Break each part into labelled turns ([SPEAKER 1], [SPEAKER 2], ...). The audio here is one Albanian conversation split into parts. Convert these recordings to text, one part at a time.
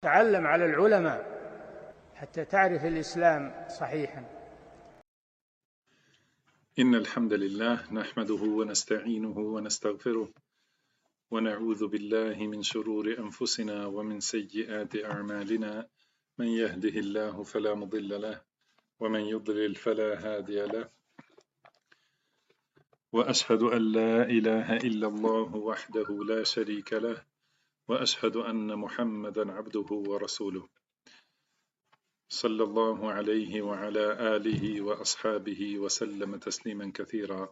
[SPEAKER 1] تعلم على العلماء حتى تعرف الإسلام صحيحا.
[SPEAKER 2] إن الحمد لله نحمده ونستعينه ونستغفره ونعوذ بالله من شرور أنفسنا ومن سيئات أعمالنا، من يهده الله فلا مضل له ومن يضلل فلا هادي له، وأشهد أن لا إله إلا الله وحده لا شريك له، وأشهد أن محمدا عبده ورسوله، صلى الله عليه وعلى آله وأصحابه وسلم تسليما كثيرا.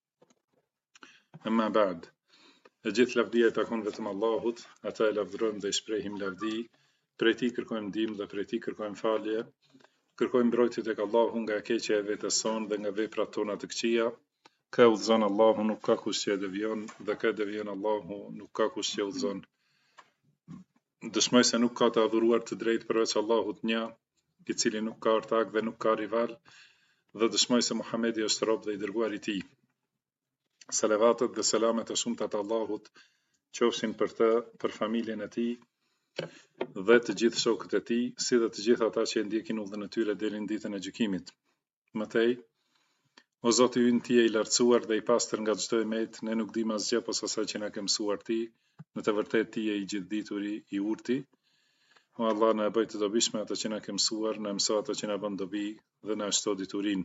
[SPEAKER 2] أما بعد، gjithë lavdia takon vetëm Allahut, ata e lavdërojmë dhe i shprehim lavdi, prej tij kërkojmë ndihmë dhe prej tij kërkojmë falje, kërkojmë mbrojtje tek Allahu nga keqja e vetes sonë dhe nga veprat tona të këqija. Ka udhëzon Allahu, nuk ka kush që e devion, dhe ka devion Allahu, nuk ka kush që udhëzon. Dëshmoj se nuk ka të adhuruar të drejtë përveç Allahut një, i cili nuk ka ortak dhe nuk ka rival, dhe dëshmoj se Muhamedi është rob dhe i dërguar i tij. Salavatet dhe selamet e shumta të Allahut qofshin për të, për familjen e tij dhe të gjithë shokët e tij, si dhe të gjithë ata që e ndjekin udhën e tyre deri në ditën e gjykimit. Mëtej, o Zoti ynë, ti je i lartësuar dhe i pastër nga çdo emet, ne nuk dimë asgjë posa asaj që na ke mësuar ti, në të vërtetë ti je i gjithdituri, i urti. O Allah, na e bëj të dobishme ato që na ke mësuar, na mëso ato që na bën dobi dhe na shto diturinë.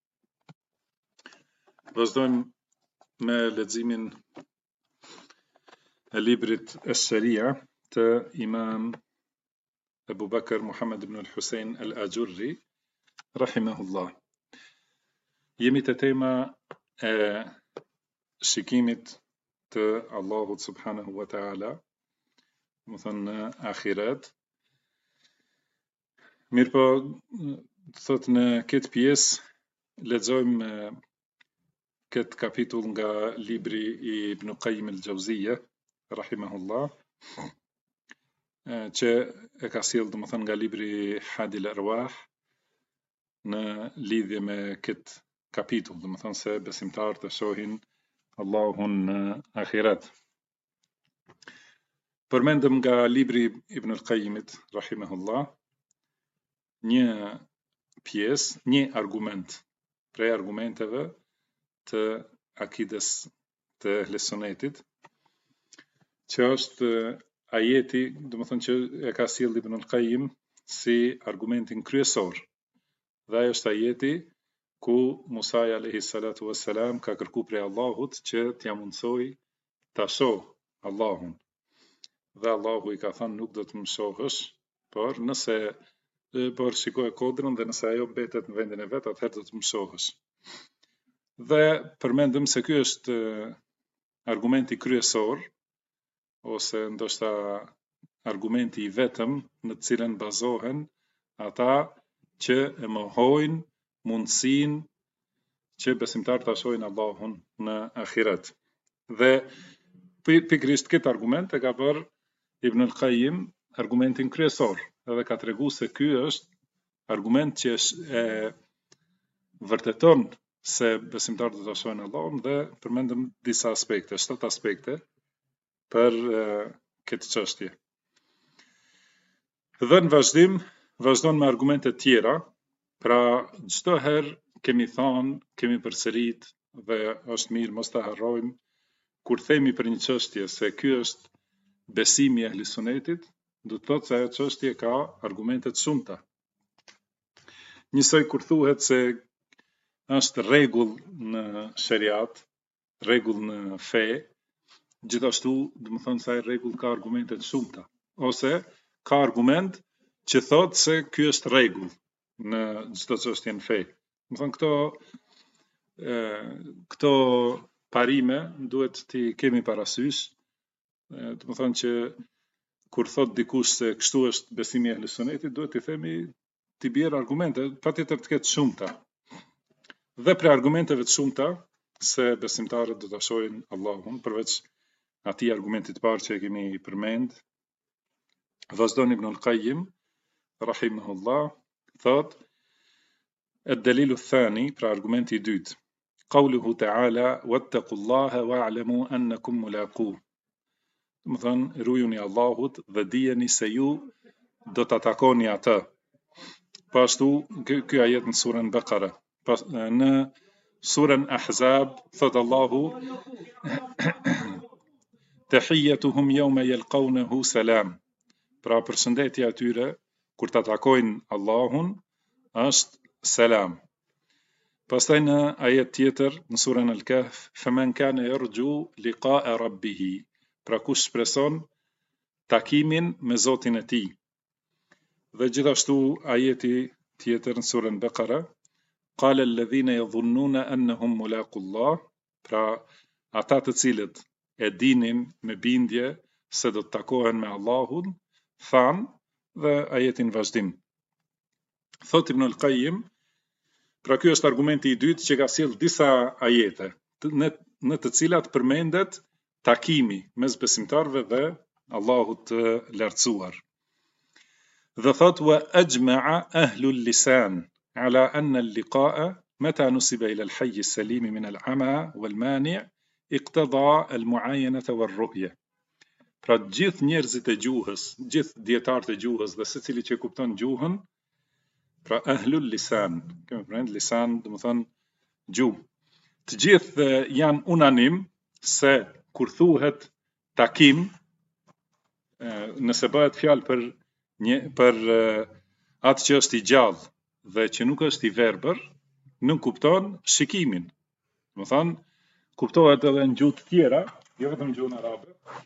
[SPEAKER 2] Vazhdojmë me leximin e librit Es-Sharia të Imam Abu Bakr Muhammad ibn al-Husayn al-Ajurri, rahimahullah. Jemi te tema e shikimit të Allahut subhanahu wa ta'ala, më thënë në akhirat. Mirë po, thot në këtë pjesë lexojmë këtë kapitull nga libri i Ibn Qayyim al-Jauziyja, rahimahullah, që e ka sjellë domethënë nga libri Hadi al-Arwah në lidhje me këtë kapitull, domethënë se besimtarët e shohin Allahun në akhirat. Përmendëm nga libri Ibn al-Qayyimit, rahimahullah, një pjesë, një argument prej argumenteve të akides të Ehles Sunnetit, që është ajeti, domethënë që e ka sjellë Ibn al-Qayyim si argumentin kryesor. Dhe ajo është ajeti ku Musa alayhi salatu wassalam ka kërkuar prej Allahut që t'ia mundsoj ta shoh Allahun. Dhe Allahu i ka thënë nuk do të më shohësh, por shikoj kodrën dhe nëse ajo mbetet në vendin e vet, atëherë do të më shohësh. Dhe përmendëm se ky është argumenti kryesor, ose ndoshta argumenti i vetëm në të cilën bazohen ata që e mohojnë mundësinë që besimtarët ta shohin Allahun në ahiret. Dhe pikërisht këtë argument e ka bërë Ibn al-Qayyim argumentin kryesor, edhe ka treguar se ky është argument që e vërteton se besimtarët do ta shohin Allahun, dhe përmendëm disa aspekte, 7 aspekte për këtë çështje. Dhe në vazhdim, vazhdon me argumente tjera, pra çdo herë kemi thënë, kemi përsërit, dhe është mirë mos ta harrojmë, kur themi për një çështje se ky është besimi i Ehlis Sunnetit, do të thotë se ajo çështje ka argumente të shumta. Njësoj kur thuhet se është rregull në shariat, rregull në fe, gjithashtu do të thonë se ai rregull ka argumente të shumta, ose ka argument që thotë se ky është rregull në çdo çështje në fe. Do të thonë këto parime duhet t'i kemi parasysh, do të thonë që kur thot dikush se kështu është besimi i Ehlis Sunnetit, duhet t'i themi t'i bjerë argumente, patjetër të ketë shumta. Dhe për argumenteve të shumta se besimtarët do ta shohin Allahun, përveç atij argumentit të parë që e kemi përmend, vazhdon Ibn al-Qayyim rahimahullah, thot ad-dalilu ath-thani, pra argumenti i dytë, qauluhu ta'ala wattaqullaha wa'lamu annakum mulaquh. Do të thonë rujuni Allahut dhe dijeni se ju do ta takoni atë. Po ashtu ky ajet në surën Bekare. Në surën Ahzab thot Allahu Tahiyyatuhum yawma yalqawnahu salam. Pra përshëndetja e tyre kur ta takojnë Allahun është selam. Pastaj në ajet tjetër në surën Al-Kahf, faman kana yarju liqa'a rabbih. Pra kush shpreson takimin me Zotin e tij. Dhe gjithashtu ajeti tjetër në surën Bekare, qala alladhina yadhunnuna annahum mulaqullah, pra ata të cilët e dinin me bindje se do të takohen me Allahun, than, dhe ajetin vazhdim. Thot Ibn al-Qayyim, pra ky është argumenti i dytë që ka sjell disa ajete, në të cilat përmendet takimi mes besimtarëve dhe Allahut të lartësuar. Dhe thot wa ajma'a ahlu al-lisan ala anna al-liqa'a mata nusiba ila al-hayy as-salim min al-'ama wal-mani' iqtada al-mu'ayanata wal-ru'ya. Pra gjithë njerëzit e gjuhës, gjithë dietarët e gjuhës dhe secili që kupton gjuhën, pra ahlul lisan, kemi përmend lisan, do të thonë gjuhë. Të gjithë janë unanim se kur thuhet takim, nëse bëhet fjalë për atë që është i gjallë dhe që nuk është i verbër, nuk kupton shikimin. Do të thonë kuptohet edhe në gjuhë të tjera, jo vetëm në gjuhën arabe.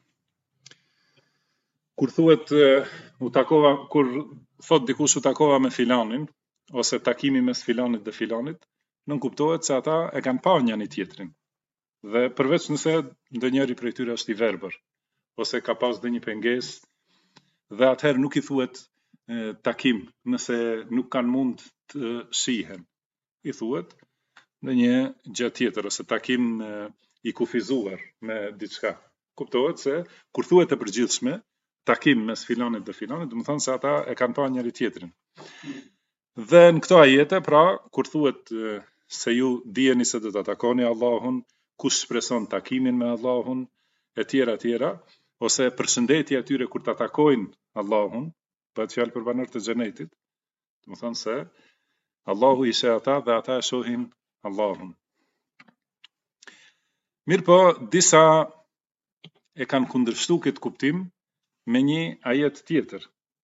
[SPEAKER 2] Kur thuhet kur thot dikush u takova me filanin, ose takimi mes filanit dhe filanit, nuk kuptohet se ata e kanë parë njëri tjetrin. Dhe përveç nëse ndonjëri prej tyre është i verbër, ose ka pas ndonjë pengesë, dhe atëherë nuk i thuhet takim, nëse nuk kanë mund të shihen. I thuhet ndonjë gjë tjetër, ose takim i kufizuar me diçka. Kuptohet se kur thuhet e përgjithshme, takim mes filanit dhe filanit, do të thonë se ata e kanë parë njëri tjetrin. Dhe në këto ajete, pra, kur thuhet se ju dijeni se do ta takoni Allahun, kush shpreson takimin me Allahun, e tjera, ose përshëndetja e tyre kur ta takojnë Allahun, bëhet fjalë për banorët e xhenetit, do të thonë se Allahu i sheh ata dhe ata e shohin Allahun. Mirpo disa e kanë kundërshtuar këtë kuptim me një ajet tjetër.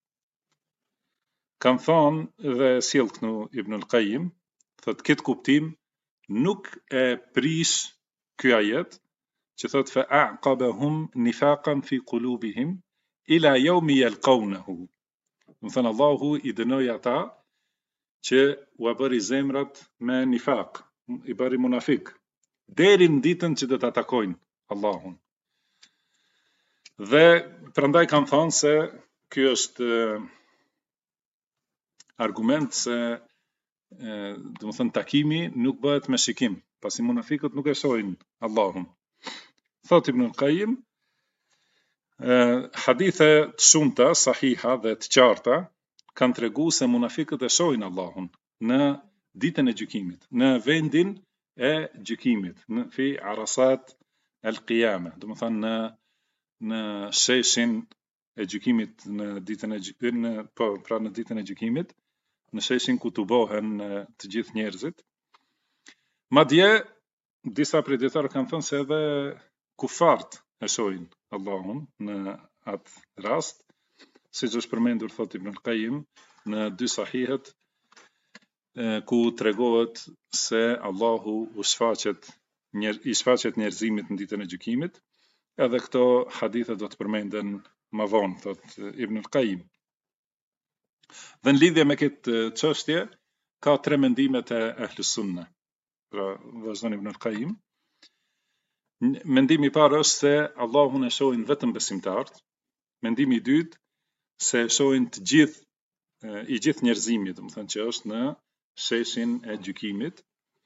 [SPEAKER 2] Kam thonë dhe sjell këtu Ibn al-Qayyim, thot këtë kuptim nuk e prish ky ajet që thot fa aqabahum nifaqan fi qulubihim ila yawmi yalqawnahu. Do të thënë Allahu i dënoi ata që u bëri zemrat me nifaq, i bëri munafik, deri në ditën që do ta takojnë Allahun. Dhe prandaj kam thënë se ky është argument se do të thënë takimi nuk bëhet me shikim, pasi munafiqët nuk e shohin Allahun. Thot Ibn al-Qayyim, hadithe të shumta, sahiha dhe të qarta kanë treguar se munafiqët e shohin Allahun në ditën e gjykimit, në vendin e gjykimit, në fi arasat al-qiyamah, do të thënë në sheshin e gjykimit, në ditën e gjykimit, në sheshin ku të bohen të gjithë njerëzit. Madje disa prej dietarëve kanë thënë se edhe kufart e shohin Allahun në atë rast, siç është përmendur thot Ibn al-Qayyim në dy sahihet, ku tregohet se Allahu i shfaqet njerëzimit në ditën e gjykimit. Edhe këto hadithe do të përmenden më vonë, thot Ibn al-Qayyim. Dhe në lidhje me këtë çështje ka tre mendimet e Ahlus Sunne. Pra vazhdon Ibn al-Qayyim. Mendimi i parë është se Allahun e shohin vetëm besimtarët. Mendimi i dytë se shohin i gjithë njerëzimit, do të thënë që është në sheshin e gjykimit.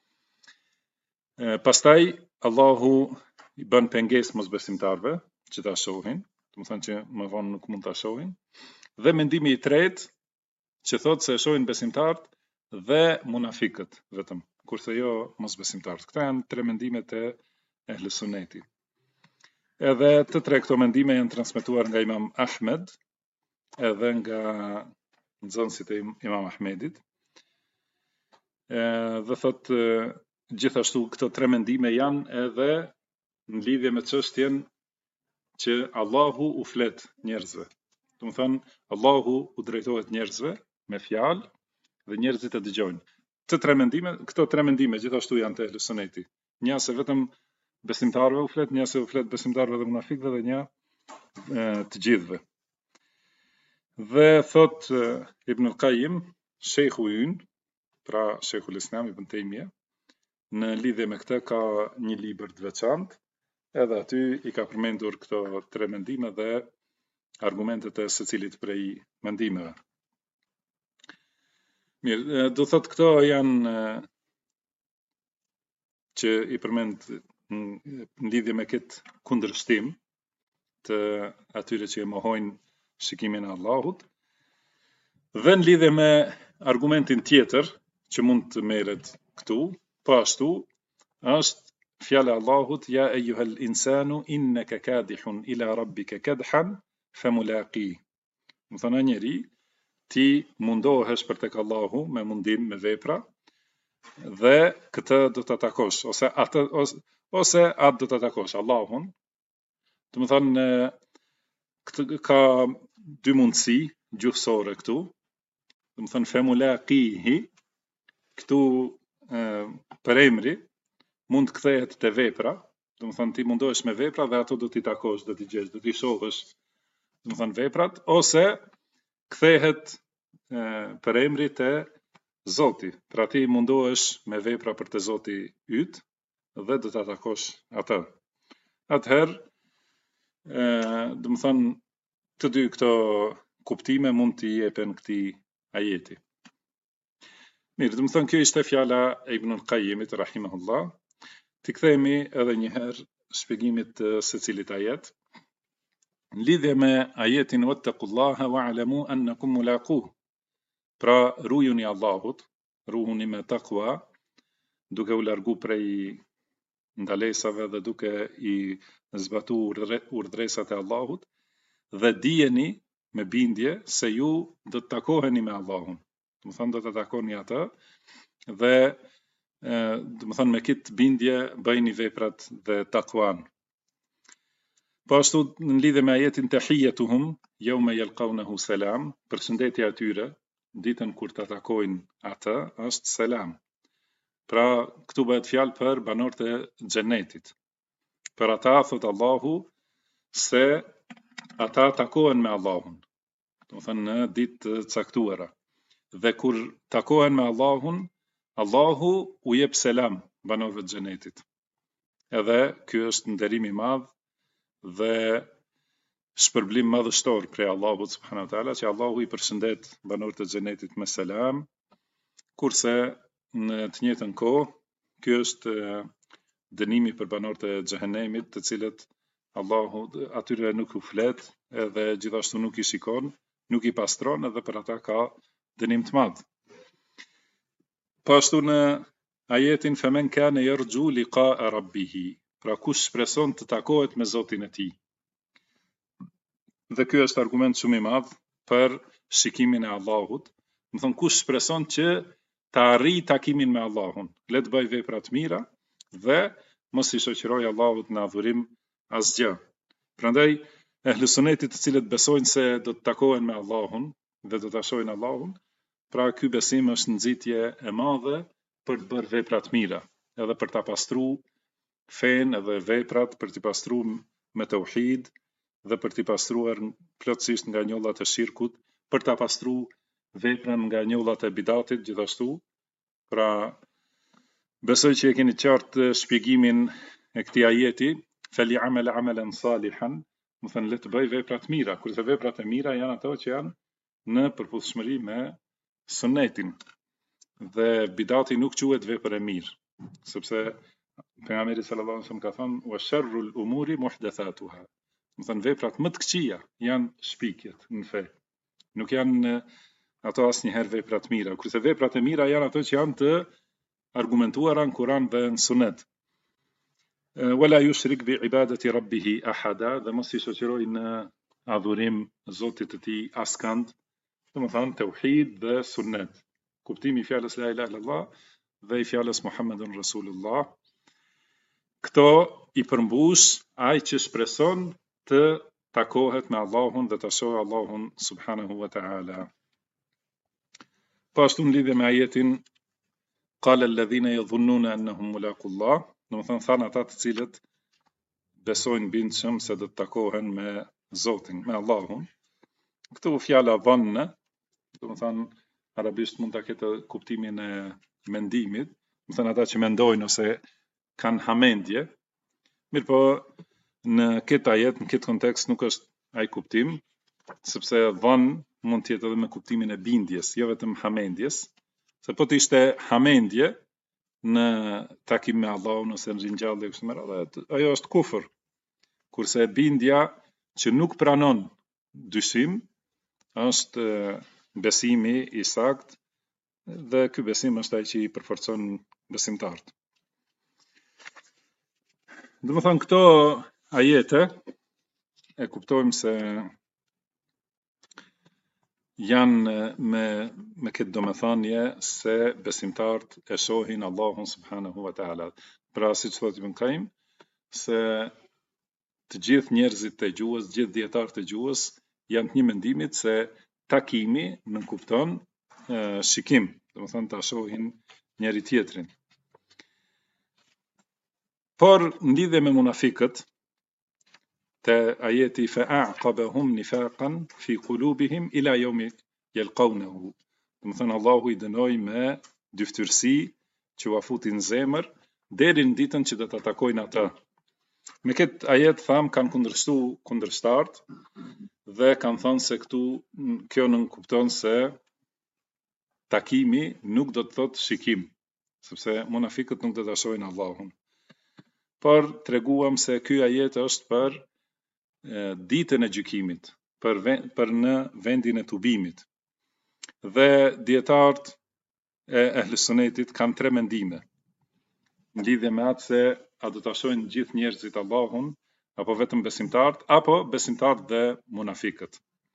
[SPEAKER 2] Pastaj Allahu i bën pengesë mosbesimtarëve që ta shohin, do të thënë që më vonë nuk mund ta shohin. Dhe mendimi i tretë që thotë se shohin besimtarët dhe munafiqët vetëm, kurse jo mosbesimtarët. Këto janë tre mendimet e Ahlus Sunnetit. Edhe të tre këto mendime janë transmetuar nga Imam Ahmed edhe nga nxënësit e Imam Ahmedit. Dhe thot gjithashtu këto tre mendime janë edhe në lidhje me çështjen që Allahu u flet njerëzve. Do të thënë Allahu u drejtohet njerëzve me fjalë dhe njerëzit e dëgjojnë. Këto tre mendime gjithashtu janë të Ehlus Suneti. Një se vetëm besimtarëve u flet, një se u flet besimtarëve dhe munafikëve dhe një të gjithëve. Dhe thot Ibn al-Qayyim, shejhu ynë, pra Sheikhul Islam Ibn Taymija, në lidhje me këtë ka një libër të veçantë, edhe aty i ka përmendur këto tre mendime dhe argumentet e secilit prej mendimeve. Mirë, do thot këto janë që i përmend në lidhje me këtë kundërshtim të atyre që e mohojnë shikimin e Allahut, dhe në lidhje me argumentin tjetër që mund të merret këtu, po ashtu është fjala e Allahut ja eyyuhal insanu innaka kadihun ila rabbika kadhan famulaqi. Do thonë njeri, ti mundohesh për tek Allahu me mundim, me vepra, dhe këtë do ta takosh ose atë do ta takosh Allahun. Do të thonë këtë ka dy mundësi gjuhësore këtu. Do të thonë famulaqihi këtu për emri mund kthehet te vepra, do të thonë ti mundohesh me vepra dhe ato do t'i takosh, do t'i gjesh, do t'i shohësh, do të thonë veprat, ose kthehet për emri te Zoti, pra ti mundohesh me vepra për te Zoti yt dhe do t'a takosh atë. Atëherë, do të thonë të dy këto kuptime mund t'i jepen këtij ajeti. Mirë, do të thonë kjo ishte fjala e Ibn al-Qayyimit rahimahullah. Ti kthehemi edhe një herë shpjegimit të secilit ajet. Në lidhje me ajetin wattaqullaha wa'lamu annakum mulaquh. Pra rujuni Allahut, ruhuni me takwa, duke u largu prej ndalesave dhe duke i zbatuar urdhresat e Allahut, dhe dijeni me bindje se ju do të takoheni me Allahun. Do të thonë do të takoni atë dhe do të thonë me këtë bindje bëjni veprat dhe takwan. Po ashtu në lidhje me ajetin tahiyyatuhum yawma yalqawnahu salam, përshëndetja e tyre ditën kur ta takojnë atë është selam. Pra këtu bëhet fjalë për banorët e xhenetit. Për ata thot Allahu se ata takohen me Allahun. Do të thonë në ditë të caktuara. Dhe kur takohen me Allahun, Allahu u jep selam banorëve të xhenetit. Edhe ky është nderim i madh dhe shpërblim madhështor prej Allahut subhanahu wa taala, që Allahu i përshëndet banorët e xhenetit me selam, kurse në të njëjtën kohë ky është dënimi për banorët e xhehenemit, të cilët Allahu atyre nuk u flet, edhe gjithashtu nuk i shikon, nuk i pastron, edhe për ata ka dënim të madh. Po ashtu në ajetin faman kana yarju liqa'a rabbih, pra kush shpreson të takohet me Zotin e tij. Dhe ky është argument shumë i madh për shikimin e Allahut. Do thonë kush shpreson që të arrijë takimin me Allahun, le të bëj vepra të mira dhe mos i shoqëroj Allahut në adhurim asgjë. Prandaj Ehlus Sunnetit, të cilët besojnë se do të takohen me Allahun dhe do ta shohin Allahun, pra ky besim është nxitje e madhe për të bërë vepra të mira, edhe për ta pastruar fen edhe veprat, për t'i pastruar me tauhid dhe për t'i pastruar plotësisht nga njollat e shirkut, për ta pastruar veprën nga njollat e bidatit gjithashtu. Pra besoj që e keni qartë shpjegimin e këtij ajeti, fali'amal amalan salihan, do thënë le të bëj vepra të mira, kurse veprat e mira janë ato që janë në përputhshmëri me sunnetin. Dhe bidati nuk quhet vepër e mirë, sepse pejgamberi sallallahu alaihi wasallam ka thënë wa sharrul umuri muhdathatuha. Do thënë veprat më të këqija janë shpikjet në fe. Nuk janë ato asnjëherë vepra të mira, kurse veprat e mira janë ato që janë të argumentuara në Kur'an dhe në Sunet. Wala yushrik bi ibadati rabbih ahada, dhe mos i shoqëroj në adhurim Zotit të tij askënd, domethënë tauhid dhe sunnet. Kuptimi i fjalës la ilaha illallah dhe i fjalës Muhammedun Rasulullah. Këto i përmbush ai që shpreson të takohet me Allahun dhe të shohë Allahun subhanahu wa ta'ala. Po ashtu në lidhje me ajetin qala alladhina yadhunnuna annahum mulaqullah, domethënë thanë ata të cilët besojnë bindshëm se do të takohen me Zotin, me Allahun. Këtu fjala dhanna, domethënë arabisht mund ta ketë kuptimin e mendimit, domethënë ata që mendojnë ose kanë hamendje. Mirë po, në këtë ajet, në këtë kontekst nuk është ai kuptim, sepse dhan mund të jetë edhe me kuptimin e bindjes, jo vetëm hamendjes, se po të ishte hamendje në takim me Allahun ose në ringjallje kështu me radhë, ajo është kufër. Kurse bindja që nuk pranon dyshim është besimi i saktë dhe ky besim është ai që i përforcon besimtarët. Domethënë këto ajete e kuptojmë se janë me këtë domethënie se besimtarët e shohin Allahun subhanahu wa ta'ala. Pra siç thotë Ibn Qayyim, se të gjithë njerëzit të gjuhës, gjithë dietarët e gjuhës janë të një mendimit se takimi nënkupton shikim, domethënë ta shohin njëri tjetrin. Por në lidhje me munafikët, te ajeti fa'aqabahum nifaqan fi qulubihim ila yawmi yalqawnahu. Domethënë Allahu i dënoi me dyftyrsi që u afutin zemër deri në ditën që do ta takojnë ata. Me këtë ajet kanë kundërshtu kundërshtarët dhe kanë thënë se kjo nënkupton se takimi nuk do të thotë shikim, sepse munafikët nuk do ta shohin Allahun. Por treguam se ky ajet është për ditën e gjykimit, për në vendin e tubimit. Dhe dietarët e Ehlus Sunnetit kanë tre mendime në lidhje me atë se a do ta shohin gjithë njerëzit Allahun apo vetëm besimtarët, apo besimtarët dhe munafikët.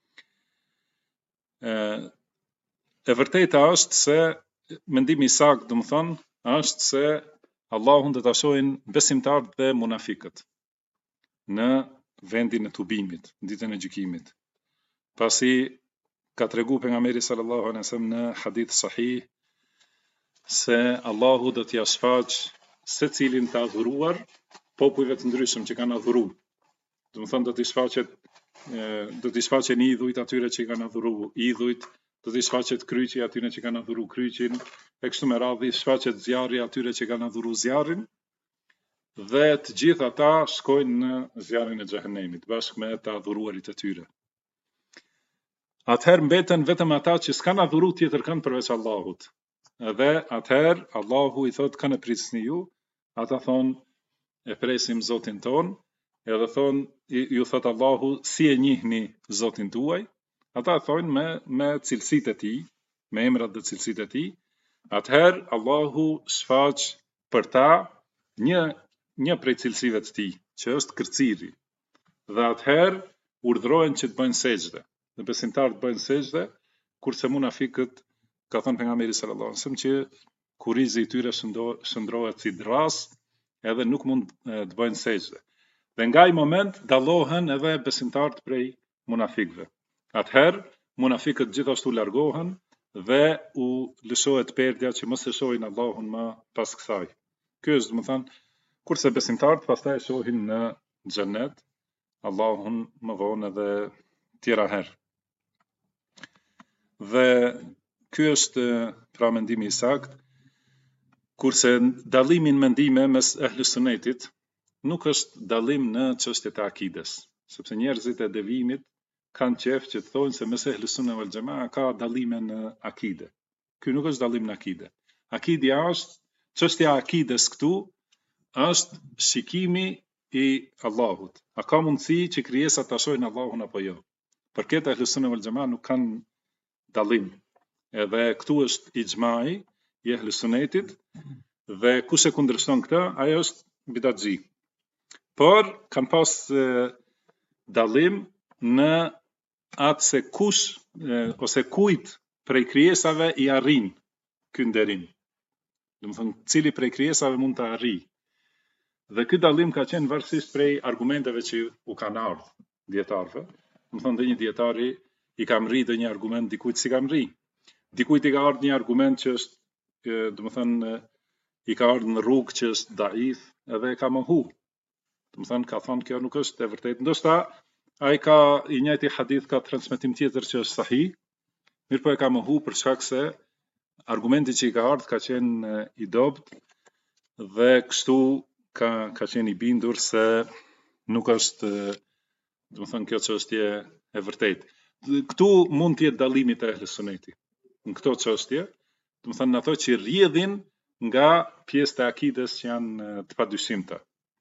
[SPEAKER 2] E vërteta është se mendimi i saktë, domethënë, është se Allahun do ta shohin besimtarët dhe munafikët në vendin e tubimit, në ditën e gjykimit. Pasi ka tregu pejgamberi sallallahu alaihi wasallam në hadith sahih se Allahu do t'ia shfaqë secilin të adhuruar popujve të ndryshëm që kanë adhuruar. Domethënë do t'i shfaqen idhujt atyre që kanë adhuruar idhujt, do t'i shfaqet kryqi atyre që kanë adhuruar kryqin, e kështu me radhë shfaqet zjarri atyre që kanë adhuruar zjarrin, dhe të gjithë ata shkojnë në zjarrin e xhehenemit bashkë me të adhuruarit e tyre. Atëherë mbeten vetëm ata që s'kan adhuruar tjetër kënd përveç Allahut. Edhe atëherë Allahu i thot kanë prisni ju, ata thonë e presim Zotin ton, edhe thonë ju thot Allahu si e njihni Zotin tuaj, ata thonë me cilësitë e tij, me emrat dhe cilësitë e tij. Atëherë Allahu shfaq për ta një prej cilësive të tij, që është kërciri. Dhe atëherë urdhrohen që të bëjnë sejdë. Dhe besimtarët bëjnë sejdë, kurse munafikët, ka thënë pejgamberi sallallahu alajhi wasallam, që kurizi i tyre shndrohet si dras, edhe nuk mund të bëjnë sejdë. Dhe nga ai moment dallohen edhe besimtarët prej munafikëve. Atëherë munafikët gjithashtu largohen dhe u lëshohet perdja që mos e shohin Allahun më pas kësaj. Ky është, domethënë, kurse besimtarët pastaj e shohin në xhenet Allahun më vonë edhe tjera herë. Dhe ky është pra mendimi i saktë, kurse dallimi në mendime mes Ehlus Sunnetit nuk është dallim në çështjet e akides, sepse njerëzit e devimit kanë qef që të thonë se mes Ehlus Sunne wal Jamaa ka dallime në akide. Ky nuk është dallim në akide. Akidja është, çështja e akides këtu është shikimi i Allahut. A ka mundësi që krijesat ta shohin Allahun apo jo? Për këtë Ehlus Sunne wal Jamaa nuk kanë dallim. Edhe këtu është ixhmai i Ehlus Sunnetit, dhe kush e kundërshton këtë, ai është bidatxhi. Por kanë pas dallim në atë se kush ose kujt prej krijesave i arrin ky nderim. Domethënë, cili prej krijesave mund të arrijë. Dhe ky dallim ka qenë varësisht prej argumenteve që u kanë ardhur dietarëve. Domethënë, dhe një dietari i ka mri dhe një argument dikujt si ka mri. Dikujt i ka ardhur një argument që është, domethënë, i ka ardhur në rrugë që është daif edhe e ka mohu. Domethënë, ka thonë kjo nuk është e vërtetë. Ndoshta ai ka i njëjti hadith ka transmetim tjetër që është sahih, mirë po e ka mohu për shkak se argumenti që i ka ardhur ka qenë i dobët dhe kështu ka qenë i bindur se nuk është, domethënë, kjo çështje e vërtetë. Këtu mund të jetë dallimi te ehli suneti. Në këto çështje, domethënë ato që rrjedhin nga pjesë të akides që janë të padyshimta.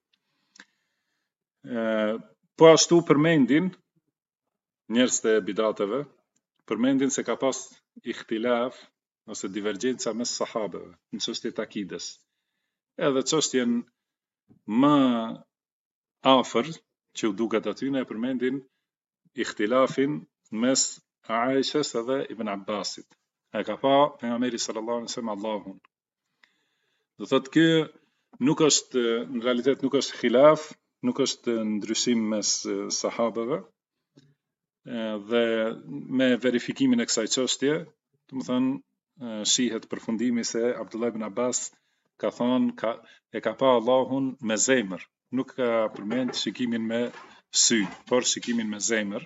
[SPEAKER 2] Po ashtu përmendin njerëz të bidateve, përmendin se ka pas ihtilaf ose divergjenca mes sahabeve në çështjet e akides. Edhe çështjen më afër që u duket aty ne përmendin ihtilafin mes Aishës edhe Ibn Abbasit. Ai ka pa pejgamberi sallallahu alaihi wasallam Allahun. Do thotë ky nuk është në realitet nuk është khilaf, nuk është ndryshim mes sahabeve. Dhe me verifikimin e kësaj çështje, domethënë shihet përfundimi se Abdullah ibn Abbas ka thonë e ka pa Allahun me zemër, nuk ka përmend shikimin me sy, por shikimin me zemër.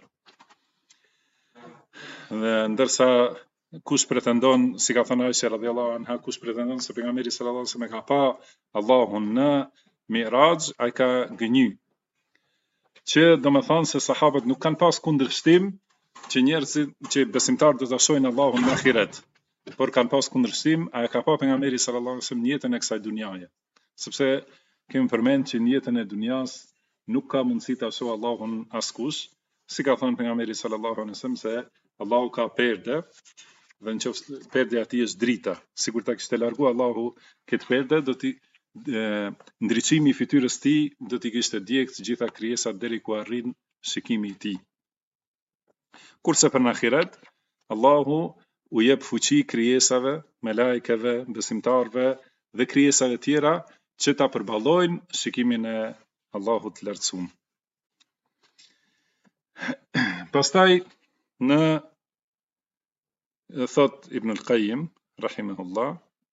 [SPEAKER 2] Dhe ndërsa kush pretendon, si ka thënë Aisha radhiyallahu anha, kush pretendon se pejgamberi sallallahu alaihi wasallam e ka pa Allahun në Mi'raj, ai ka gënjy. Që domethënë se sahabët nuk kanë pas kundërshtim që njerëzit që besimtarët do ta shohin Allahun në ahiret, por kanë pas kundërshtim a e ka pa pejgamberi sallallahu alaihi wasallam në jetën e kësaj dunjaje. Sepse kemi përmend që në jetën e dunjas nuk ka mundësi ta shohë Allahun askush, si ka thënë pejgamberi sallallahu alaihi wasallam se Allahu ka perde dhe nëse perdja e tij është drita, sikur ta kishte largu Allahu këtë perde, do t'i ndriçimi i fytyrës tij do t'i kishte djegë të gjitha krijesat deri ku arrin shikimi i tij. Kurse për në ahiret, Allahu u jep fuqi krijesave, melajkeve, besimtarve dhe krijesave tjera që ta përballojnë shikimin e Allahut të lartësuar. Pastaj në thot Ibn al-Qayyim rahimahullah,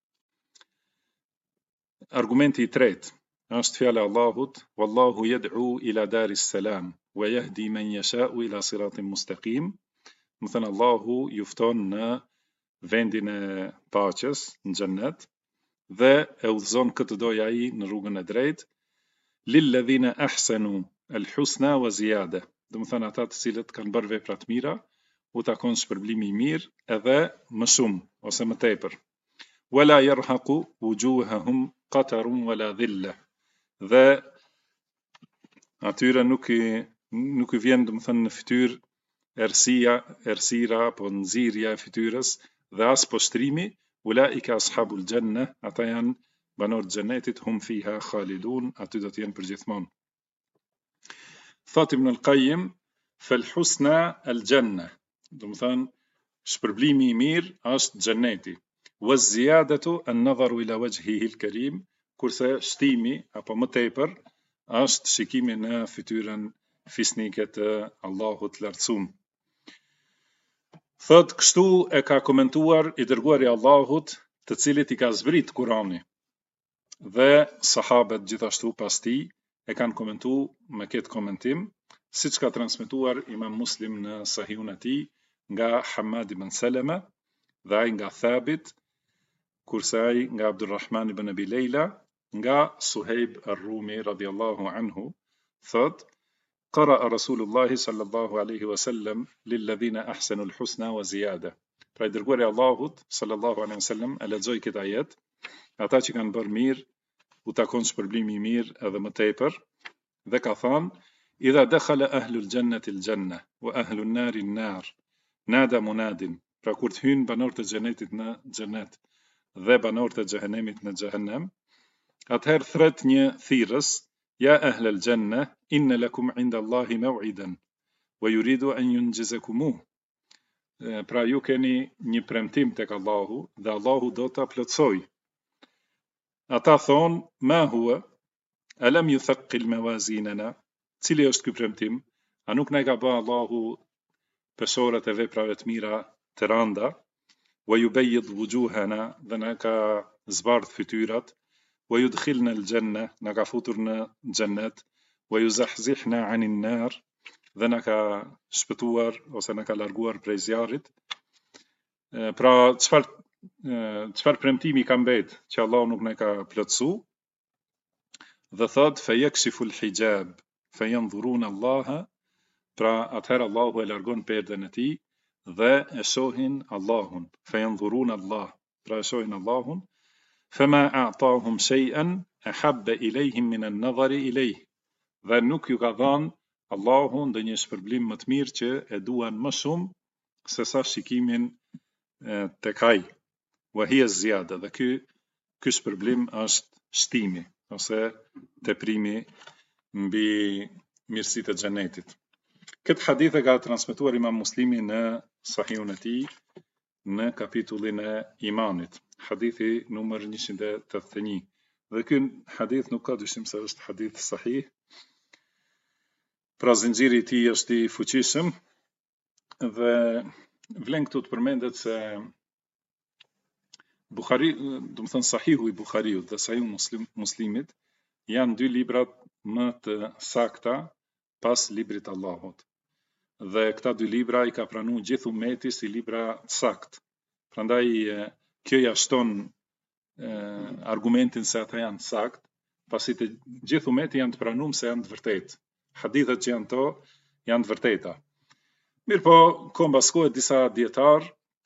[SPEAKER 2] argumenti i tretë është fjala e Allahut, wallahu yad'u ila daris salam wa yahdi man yasha'u ila siratin mustaqim. Më thënë Allahu jufton në vendin e paqes, në xhennet, dhe e udhëzon këtë doj ai në rrugën e drejtë, lilladhina ahsanu al-husna wa ziyada. Do të thënë ata të cilët kanë bërë vepra të mira, u takon shpërblimi i mirë edhe më shumë ose më tepër. Wala yarhaqu wujuhahum qatarun wala dhilla. Dhe atyre nuk i vjen, do të thënë, në fytyrë errësira apo nxirrja e fytyrës dhe as poshtrimi. Ulaika ashabul janna, ata janë banorët e xhenetit, hum fiha khalidun, aty do të jenë përgjithmonë. Thot Ibn al-Qayyim, fal husna al-janna, do të thënë shpërblimi i mirë është xheneti. Wa ziyadatu an-nadharu ila wajhihi al-karim, kurse shtimi apo më tepër është shikimi në fytyrën fisnike të Allahut të lartësuar. Thot kështu e ka komentuar i dërguari i Allahut, të cilit i ka zbrit Kurani, dhe sahabët gjithashtu pas tij e kanë komentuar me këtë komentim, siç ka transmetuar Imam Muslim në Sahihun e tij nga Hamad ibn Salama dhe ai nga Thabit, kurse ai nga Abdulrahman ibn Abi Leila, nga Suhejb ar-Rumi radhiyallahu anhu, thot قرأ رسول الله صلى الله عليه وسلم للذين أحسنوا الحسنى وزيادة. Pra i dërguari Allahut sallallahu alaihi wasallam e lexoi këtë ajet, ata që kanë bërë mirë u takon shpërblimi i mirë edhe më tepër, dhe ka thënë idha dakhala ahlul jannati al-janna wa ahlun nari an-nar nada munadin. Pra kur të hyjnë banorët e xhenetit në xhenet dhe banorët e xhehenemit në xhehenem, atëherë thret një thirrës, ja ahlal janna inna lakum inda Allahi maw'idan wa yuridu an yunjizakumuh. Pra ju keni një premtim tek Allahu dhe Allahu do ta plotësoj. Ata thonë, ma huwa, alam yuthaqqil mawazinana, cili është ky premtim? A nuk na ka bë Allahu pesorat e veprave të mira të randa, wa yubayyid wujuhana, dhe na ka zbardh fytyrat, wa yudkhilna al-janna, na ka futur në xhennet, wa yuzahzihna 'anil nar, dhe na ka shpëtuar ose na ka larguar prej zjarrit. Pra çfarë premtimi ka mbet që Allahu nuk na ka plotësu? Dhe thot fayakshifu al-hijab fayanzuruna Allaha, pra atëherë Allahu e largon perden e tij dhe e shohin Allahun. Fayanzuruna Allah, pra e shohin Allahun. Fama a'tahum shay'an ahabba ilayhim min an-nadhari ilayh, dhe nuk ju ka dhënë Allahu ndonjë shpërblim më të mirë që e duan më shumë se sa shikimin tek ai. Wa hiya ziyada, dhe ky shpërblim është shtimi ose teprimi mbi mirësitë e xhenetit. Këtë hadith e ka transmetuar Imam Muslimi në Sahihun e tij në kapitullin e imanit, hadithi numër 181. Dhe ky hadith nuk ka dyshim se është hadith sahih. Pra zinxhiri i tij është i fuqishëm dhe vlen këtu të përmendet se Buhari, do të thënë Sahihu i Buhariut dhe Sahihu Muslimit janë dy librat më të sakta pas librit Allahut. Dhe këta dy libra i ka pranuar gjithë ummeti si libra të saktë. Prandaj kjo ja shton argumentin se ata janë të saktë, pasi të gjithë ummeti janë të pranuar se janë të vërtetë. Hadithet që janë to janë të vërteta. Mirë po, kohë mbas kohe disa dietar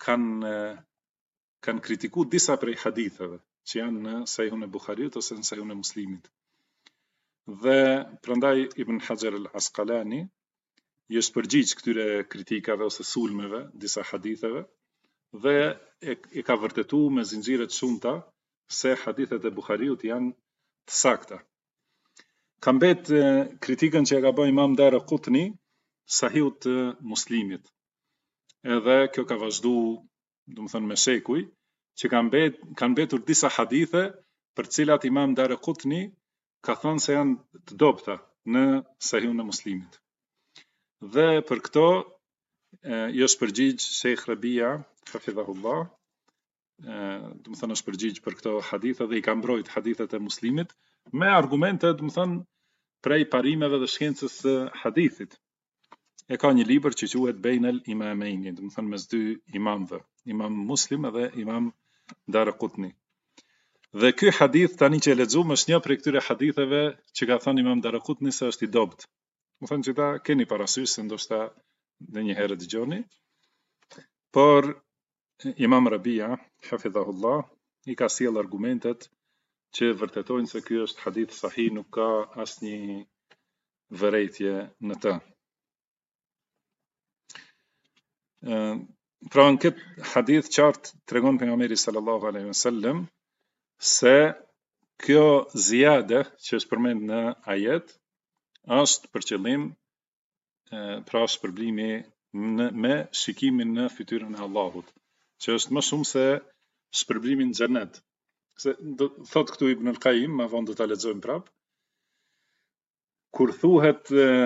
[SPEAKER 2] kanë kritikuar disa prej haditheve që janë në Sahihun e Buhariut ose në Sahihun e Muslimit. Dhe prandaj Ibn Hajar al-Asqalani i është përgjigj këtyre kritikave ose sulmeve disa haditheve dhe e ka vërtetuar me zinxhire të shumta se hadithet e Buhariut janë të sakta. Ka mbet kritikën që e ka bërë Imam Daraqutni Sahihut të Muslimit. Edhe kjo ka vazhduar, do të thënë me shekuj, që kanë mbetur disa hadithe për të cilat Imam Daraqutni ka thënë se janë të dobta në Sahihun e Muslimit. Dhe për këto i është përgjigj Sheikh Rabia, hafidhahullah, do të thënë është përgjigj për këto hadithe dhe i ka mbrojt hadithet e Muslimit me argumente, do të thënë, prej parimeve dhe shkencës së hadithit. E ka një libër që quhet Bainal Imamaini, do të thënë mes dy imamëve, Imam Muslim dhe Imam Daraqutni. Dhe ky hadith tani që e lexuam është një prej këtyre haditheve që ka thënë Imam Daraqutni se është i dobët. Do thënë që ta keni parasysh se ndoshta ndonjëherë dëgjoni. Por Imam Rabia, hafidhahullah, i ka sjell argumentet që vërtetojnë se ky është hadith sahih, nuk ka asnjë vërejtje në të. Pra në këtë hadith qartë tregon pejgamberi sallallahu alaihi wasallam se kjo ziyade që është përmend në ajet është për qëllim pra shpërblimi me shikimin në fytyrën e Allahut, që është më shumë se shpërblimi në xhenet. Se thot këtu Ibn al-Qayyim, më vonë do ta lexojmë prap, kur thuhet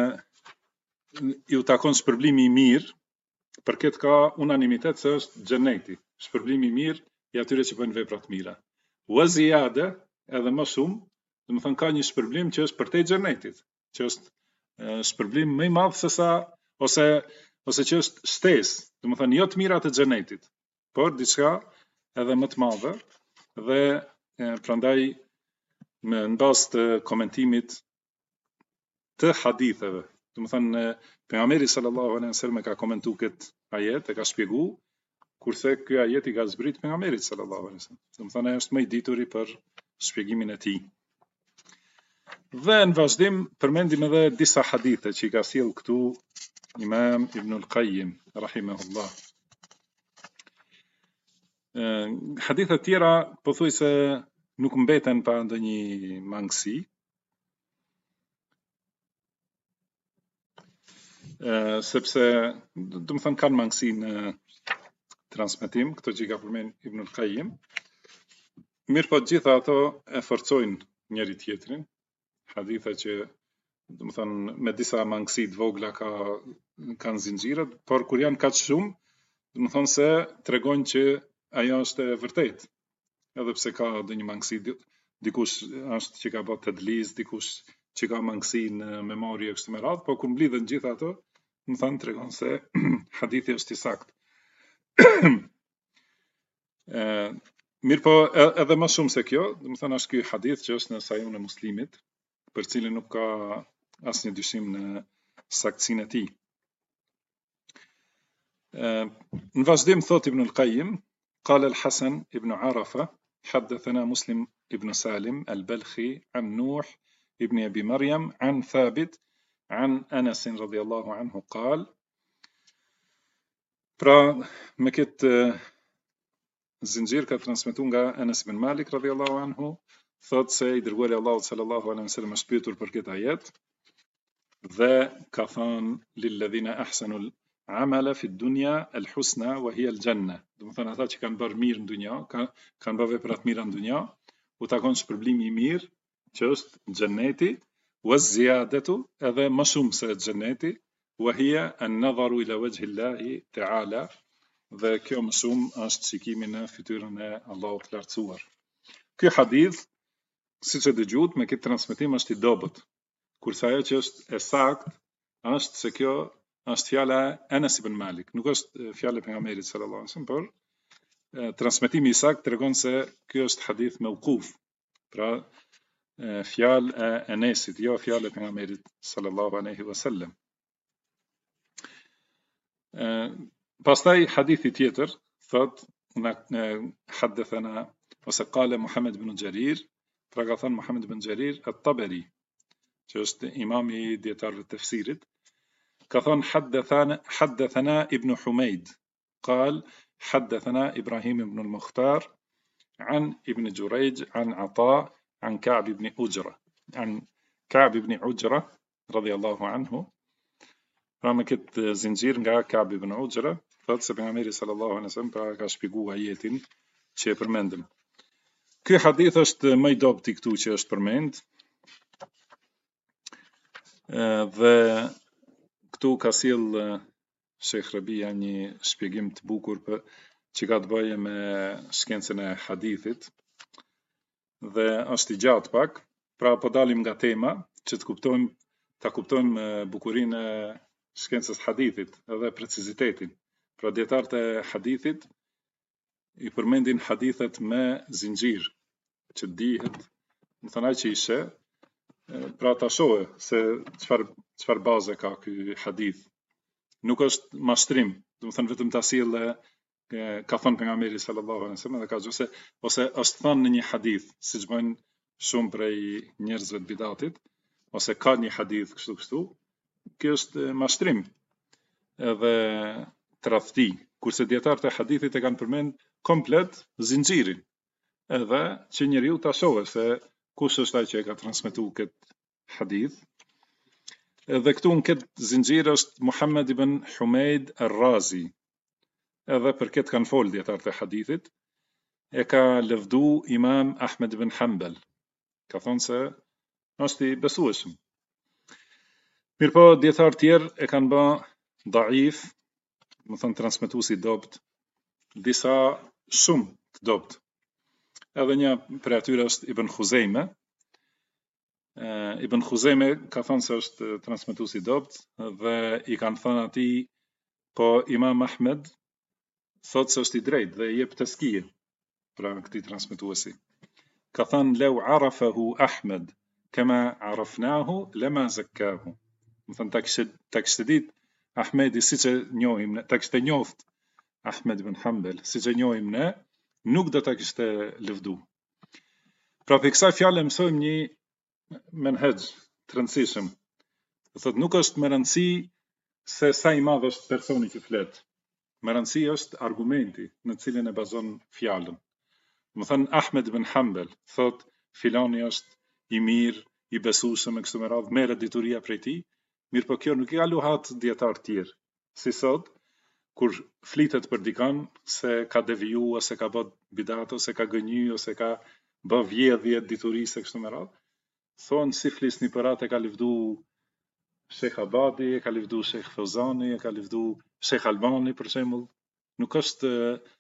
[SPEAKER 2] ju takon shpërblimi i mirë, për këtë ka unanimitet se është xheneti, shpërblimi i mirë i atyre që bëjnë vepra të mira. Wa ziyada, edhe më shumë, do të thënë ka një shpërblim që është përtej xhenetit, që është shpërblim më i madh se sa ose që është shtesë, do të thënë jo të mirat e xhenetit, por diçka edhe më të madhe. Dhe prandaj në bazë të komentimit të haditheve, do të thënë pejgamberi sallallahu alaihi wasallam ka komentuar këtë ajet, e ka shpjeguar, kurse ky ajet i ka zbrit pejgamberit sallallahu alaihi wasallam. Do të thënë ai është më i dituri për shpjegimin e tij. Dhe në vazhdim përmendim edhe disa hadithe që i ka sjell këtu Imam Ibn al-Qayyim rahimahullah. Hadithe tjera pothuajse nuk mbeten pa ndonjë mangësi. sepse do të thënë kanë mangësi në transmetim, këto që i ka përmend Ibnul Qayyim. Mirë po gjitha ato e forcojnë njëri tjetrin, haditha që do të thënë me disa mangësi të vogla kanë zinxhirat, por kur janë kaq shumë, do të thënë se tregojnë që ajo është e vërtetë. Edhe pse ka ndonjë mangësi, dikush është që ka bërë tedlis, dikush që ka mangësi në memorie kështu me radhë, po kur mblidhen gjitha ato, do të thënë tregon se hadithi është i saktë. Mirë po edhe më shumë se kjo, do të thënë është ky hadith që është në Sahihun e Muslimit, për cilin nuk ka asnjë dyshim në saktësinë e tij. Në vazhdim thot Ibn al-Qayyim, قال الحسن ابن عرفة حدثنا مسلم ابن سالم البلخي عن نوح ابن أبي مريم عن ثابت عن أنس رضي الله عنه قال. Pra me këtë zinxhir ka transmetuar nga Anas ibn Malik radhiyallahu anhu, thot se i dërguari Allahut sallallahu alaihi wasallam është pyetur për këtë ajet dhe ka thënë lilladhina ahsanul amala fi dunya al-husna wa hiya al-janna. Do të thënë ata që kanë bërë mirë në dunja, kanë bërë vepra të mira në dunja, u takon shpërblimi i mirë që është xheneti, wa ziyadatu, edhe më shumë se xheneti, wa hiya an-nadharu ila wajhi Allahi ta'ala, dhe kjo më shumë është shikimi në fytyrën e Allahut të lartësuar. Ky hadith, siç e dëgjuat, me këtë transmetim është i dobët, kurse ajo që është e saktë është se kjo është fjala e Anas ibn Malik, nuk është fjala e pejgamberit sallallahu alaihi wasallam, por transmetimi i saktë tregon se ky është hadith mauquf, pra fjalë e Anasit, jo fjala e pejgamberit sallallahu alaihi wasallam. Pastaj hadithi tjetër thot haddathana ose qala Muhammad ibn Jarir, pra ka thënë Muhammad ibn Jarir at-Tabari, që është imami i dietarëve të tefsirit, ka thënë haddathana ibn Humayd قال حدثنا إبراهيم بن المختار عن ابن جريج عن عطاء عن كعب بن عجرة رضي الله عنه. Pra me këtë zinxhir nga Ka'b ibn Ujra, thotë se pejgamberi sallallahu alaihi wasallam pra ka shpjeguar ajetin që e përmendëm. Ky hadith është më i dobët i këtu që është përmend. Dhe këtu ka sjell Sheikh Rabia një shpjegim të bukur që ka të bëjë me shkencën e hadithit. Dhe është i gjatë pak, pra po dalim nga tema që ta kuptojmë bukurinë e shkencës hadithit edhe precizitetin. Pra dietarët e hadithit i përmendin hadithet me zinxhir, që dihet, më thënë ai që ishe, pra ta shohë se çfarë baze ka ky hadith. Nuk është mashtrim, do të thënë vetëm ta sjellë ka thënë pejgamberi sallallahu alaihi wasallam, dhe ka thënë ose është thënë në një hadith, siç bëjnë shumë prej njerëzve të bidatit, ose ka një hadith kështu, kjo është mashtrim edhe tradhti, kurse dietarët e hadithit e kanë përmend komplet zinxhirin, edhe që njeriu ta shohë se kush është ai që e ka transmetuar këtë hadith. Edhe këtu në këtë zinxhir është Muhammad ibn Humayd ar-Razi, edhe për këtë kanë folë dietarët e hadithit, e ka lëvdu Imam Ahmed ibn Hanbal, ka thonë se është i besueshëm. Mirë po, dietarë tjerë e kanë bë daif, më thënë transmetuesi i dobët, disa shumë të dobët. Edhe një prej atyre është Ibn Khuzejme. Ibn Khuzejme ka thënë se është transmetuesi i dobët, dhe i kanë thënë atij, po Imam Ahmed thotë se është i drejtë dhe i jep teskije pra këtij transmetuesi. Ka thënë law arafahu Ahmed kama arafnahu lama zakkahu. Më thënë ta kishte ditë Ahmedi siç e njohim ne, ta kishte njoft Ahmed ibn Hanbal siç e njohim ne, nuk do ta kishte lëvdu. Pra për kësaj fjale mësojmë një menhexh të rëndësishëm. Thotë nuk është më rëndësi se sa i madh është personi që flet. Më rëndësi është argumenti në cilin e bazon fjalën. Më thënë Ahmed ibn Hanbal thotë filani është i mirë, i besueshëm e kështu me radhë, merret dituria prej tij. Mirë po kjo nuk I ka luhat dietar tjerë. Si sot, kur flitet për dikan se ka deviju, ose ka bë bidat, ose ka gënjy, ose ka bë vjedhje diturisë e kështu me radhë, thonë si flisni për atë e ka lëvdu Sheikh Abadi, e ka lëvdu Sheikh Fozani, e ka lëvdu Sheikh Albani për shembull. Nuk është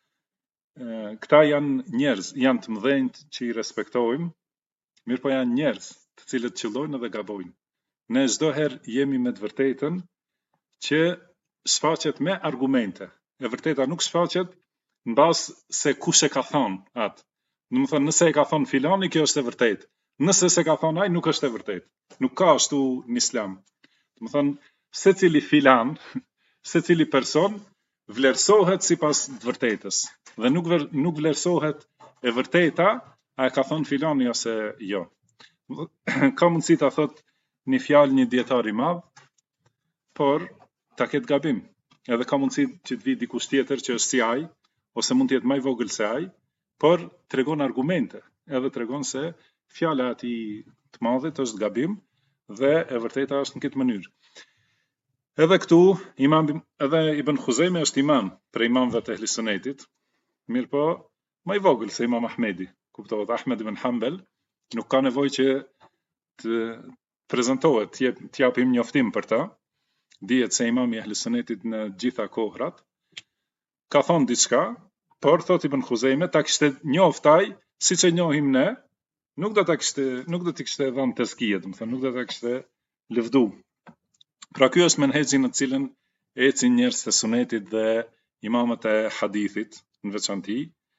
[SPEAKER 2] këta janë njerëz, janë të mëdhenjt që I respektojmë, mirë po janë njerëz të cilët qëllojnë edhe gabojnë. Ne çdo herë jemi me të vërtetën që shfaqet me argumente. E vërteta nuk shfaqet mbas se kush e ka thonë atë. Domethënë nëse e ka thonë filani, kjo është e vërtetë. Nëse se ka thonë ai, nuk është e vërtetë. Nuk ka ashtu në Islam. Domethënë secili filan, secili person vlerësohet sipas të vërtetës dhe nuk vlerësohet e vërteta, a e ka thonë filani ose jo. Ka mundësi ta thot një fjalë një dietar I madh, por ta ketë gabim. Edhe ka mundësi që të vi dikush tjetër që është si ai, ose mund të jetë më I vogël se ai, por tregon argumente, edhe tregon se fjala e atij të madhit është gabim dhe e vërteta është në këtë mënyrë. Edhe këtu edhe Ibn Khuzaimi është imam për imamëve të Ehli Sunetit, mirë po më I vogël se Imam Ahmedi, kuptohet Ahmed ibn Hanbal, nuk ka nevojë që të prezantohet, të japim njoftim për ta. Dihet se imami I Ehli Sunetit në gjitha kohrat ka thonë diçka, por thot Ibn Khuzaimi ta kishte njoftaj siç e njohim ne, nuk do t'i kishte dhënë tezkije, domethënë nuk do ta kishte lëvdu. Pra ky është menhexhi në të cilën ecin njerëzit e sunetit dhe imamët e hadithit në veçanti.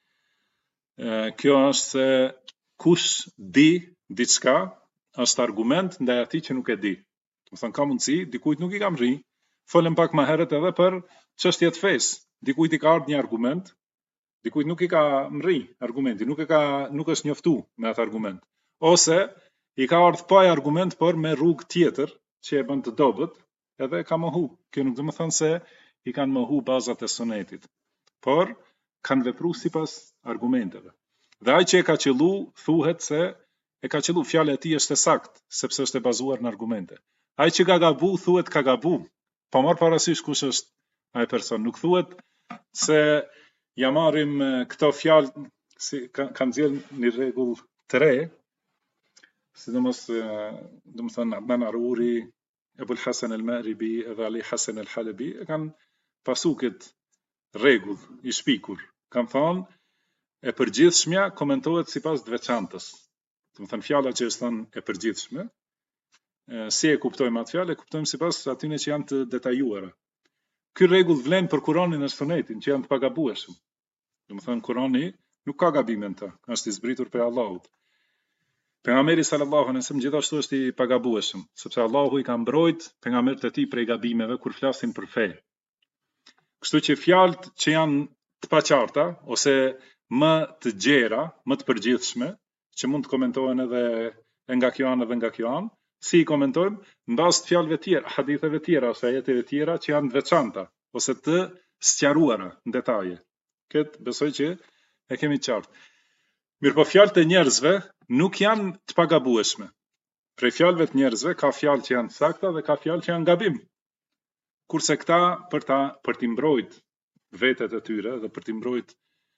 [SPEAKER 2] Kjo është se kush di diçka është argument ndaj atij që nuk e di. Domethënë ka mundësi, dikujt nuk I ka mri. Folëm pak më herët edhe për çështje të fesë. Dikujt I ka ardhur një argument, dikujt nuk I ka mri argumenti, nuk është njoftu me atë argument. Ose I ka ardhur pa argument, por me rrugë tjetër që e bën të dobët, edhe ka mohu. Kjo nuk do të thonë se I kanë mohu bazat e sunetit, por kanë vepruar sipas argumenteve. Dhe ai që e ka qellu thuhet se e ka qellu, fjala e tij është e saktë, sepse është e bazuar në argumente. Ai që ka gabu thuhet ka gabu. Pa marr parasysh kush është ai person. Nuk thuhet se ja marrim këto fjalë si kanë nxjerr një rregull të re, sidomos domethënë Adnan Aruri, Ebul Hasan al-Maribi edhe Ali Hasan al-Halabi e kanë pasu këtë rregull I shpikur. Kanë thonë e përgjithshmja komentohet sipas të veçantës. Domethënë fjala që është thënë e përgjithshme, si e kuptojmë atë fjalë, e kuptojmë sipas atyre që janë të detajuara. Ky rregull vlen për Kur'anin dhe Sunetin, që janë të pagabueshëm. Domethënë Kur'ani nuk ka gabime në të, është I zbritur prej Allahut. Pejgamberi sallallahu alaihi wasallam gjithashtu është I pagabueshëm, sepse Allahu I ka mbrojt pejgamberët e tij prej gabimeve kur flasin për fe. Kështu që fjalët që janë të paqarta ose më të gjera, më të përgjithshme, që mund të komentohen edhe nga kjo anë edhe nga kjo anë, si I komentojmë mbas të fjalëve tjera, haditheve tjera ose ajeteve tjera që janë të veçanta ose të sqaruara në detaje. Këtë besoj që e kemi qartë. Mirë po fjalët e njerëzve nuk janë të pagabueshme. Prej fjalëve të njerëzve ka fjalë që janë sakta dhe ka fjalë që janë gabim. Kurse këta për t'i mbrojt vetet e tyre dhe për t'i mbrojt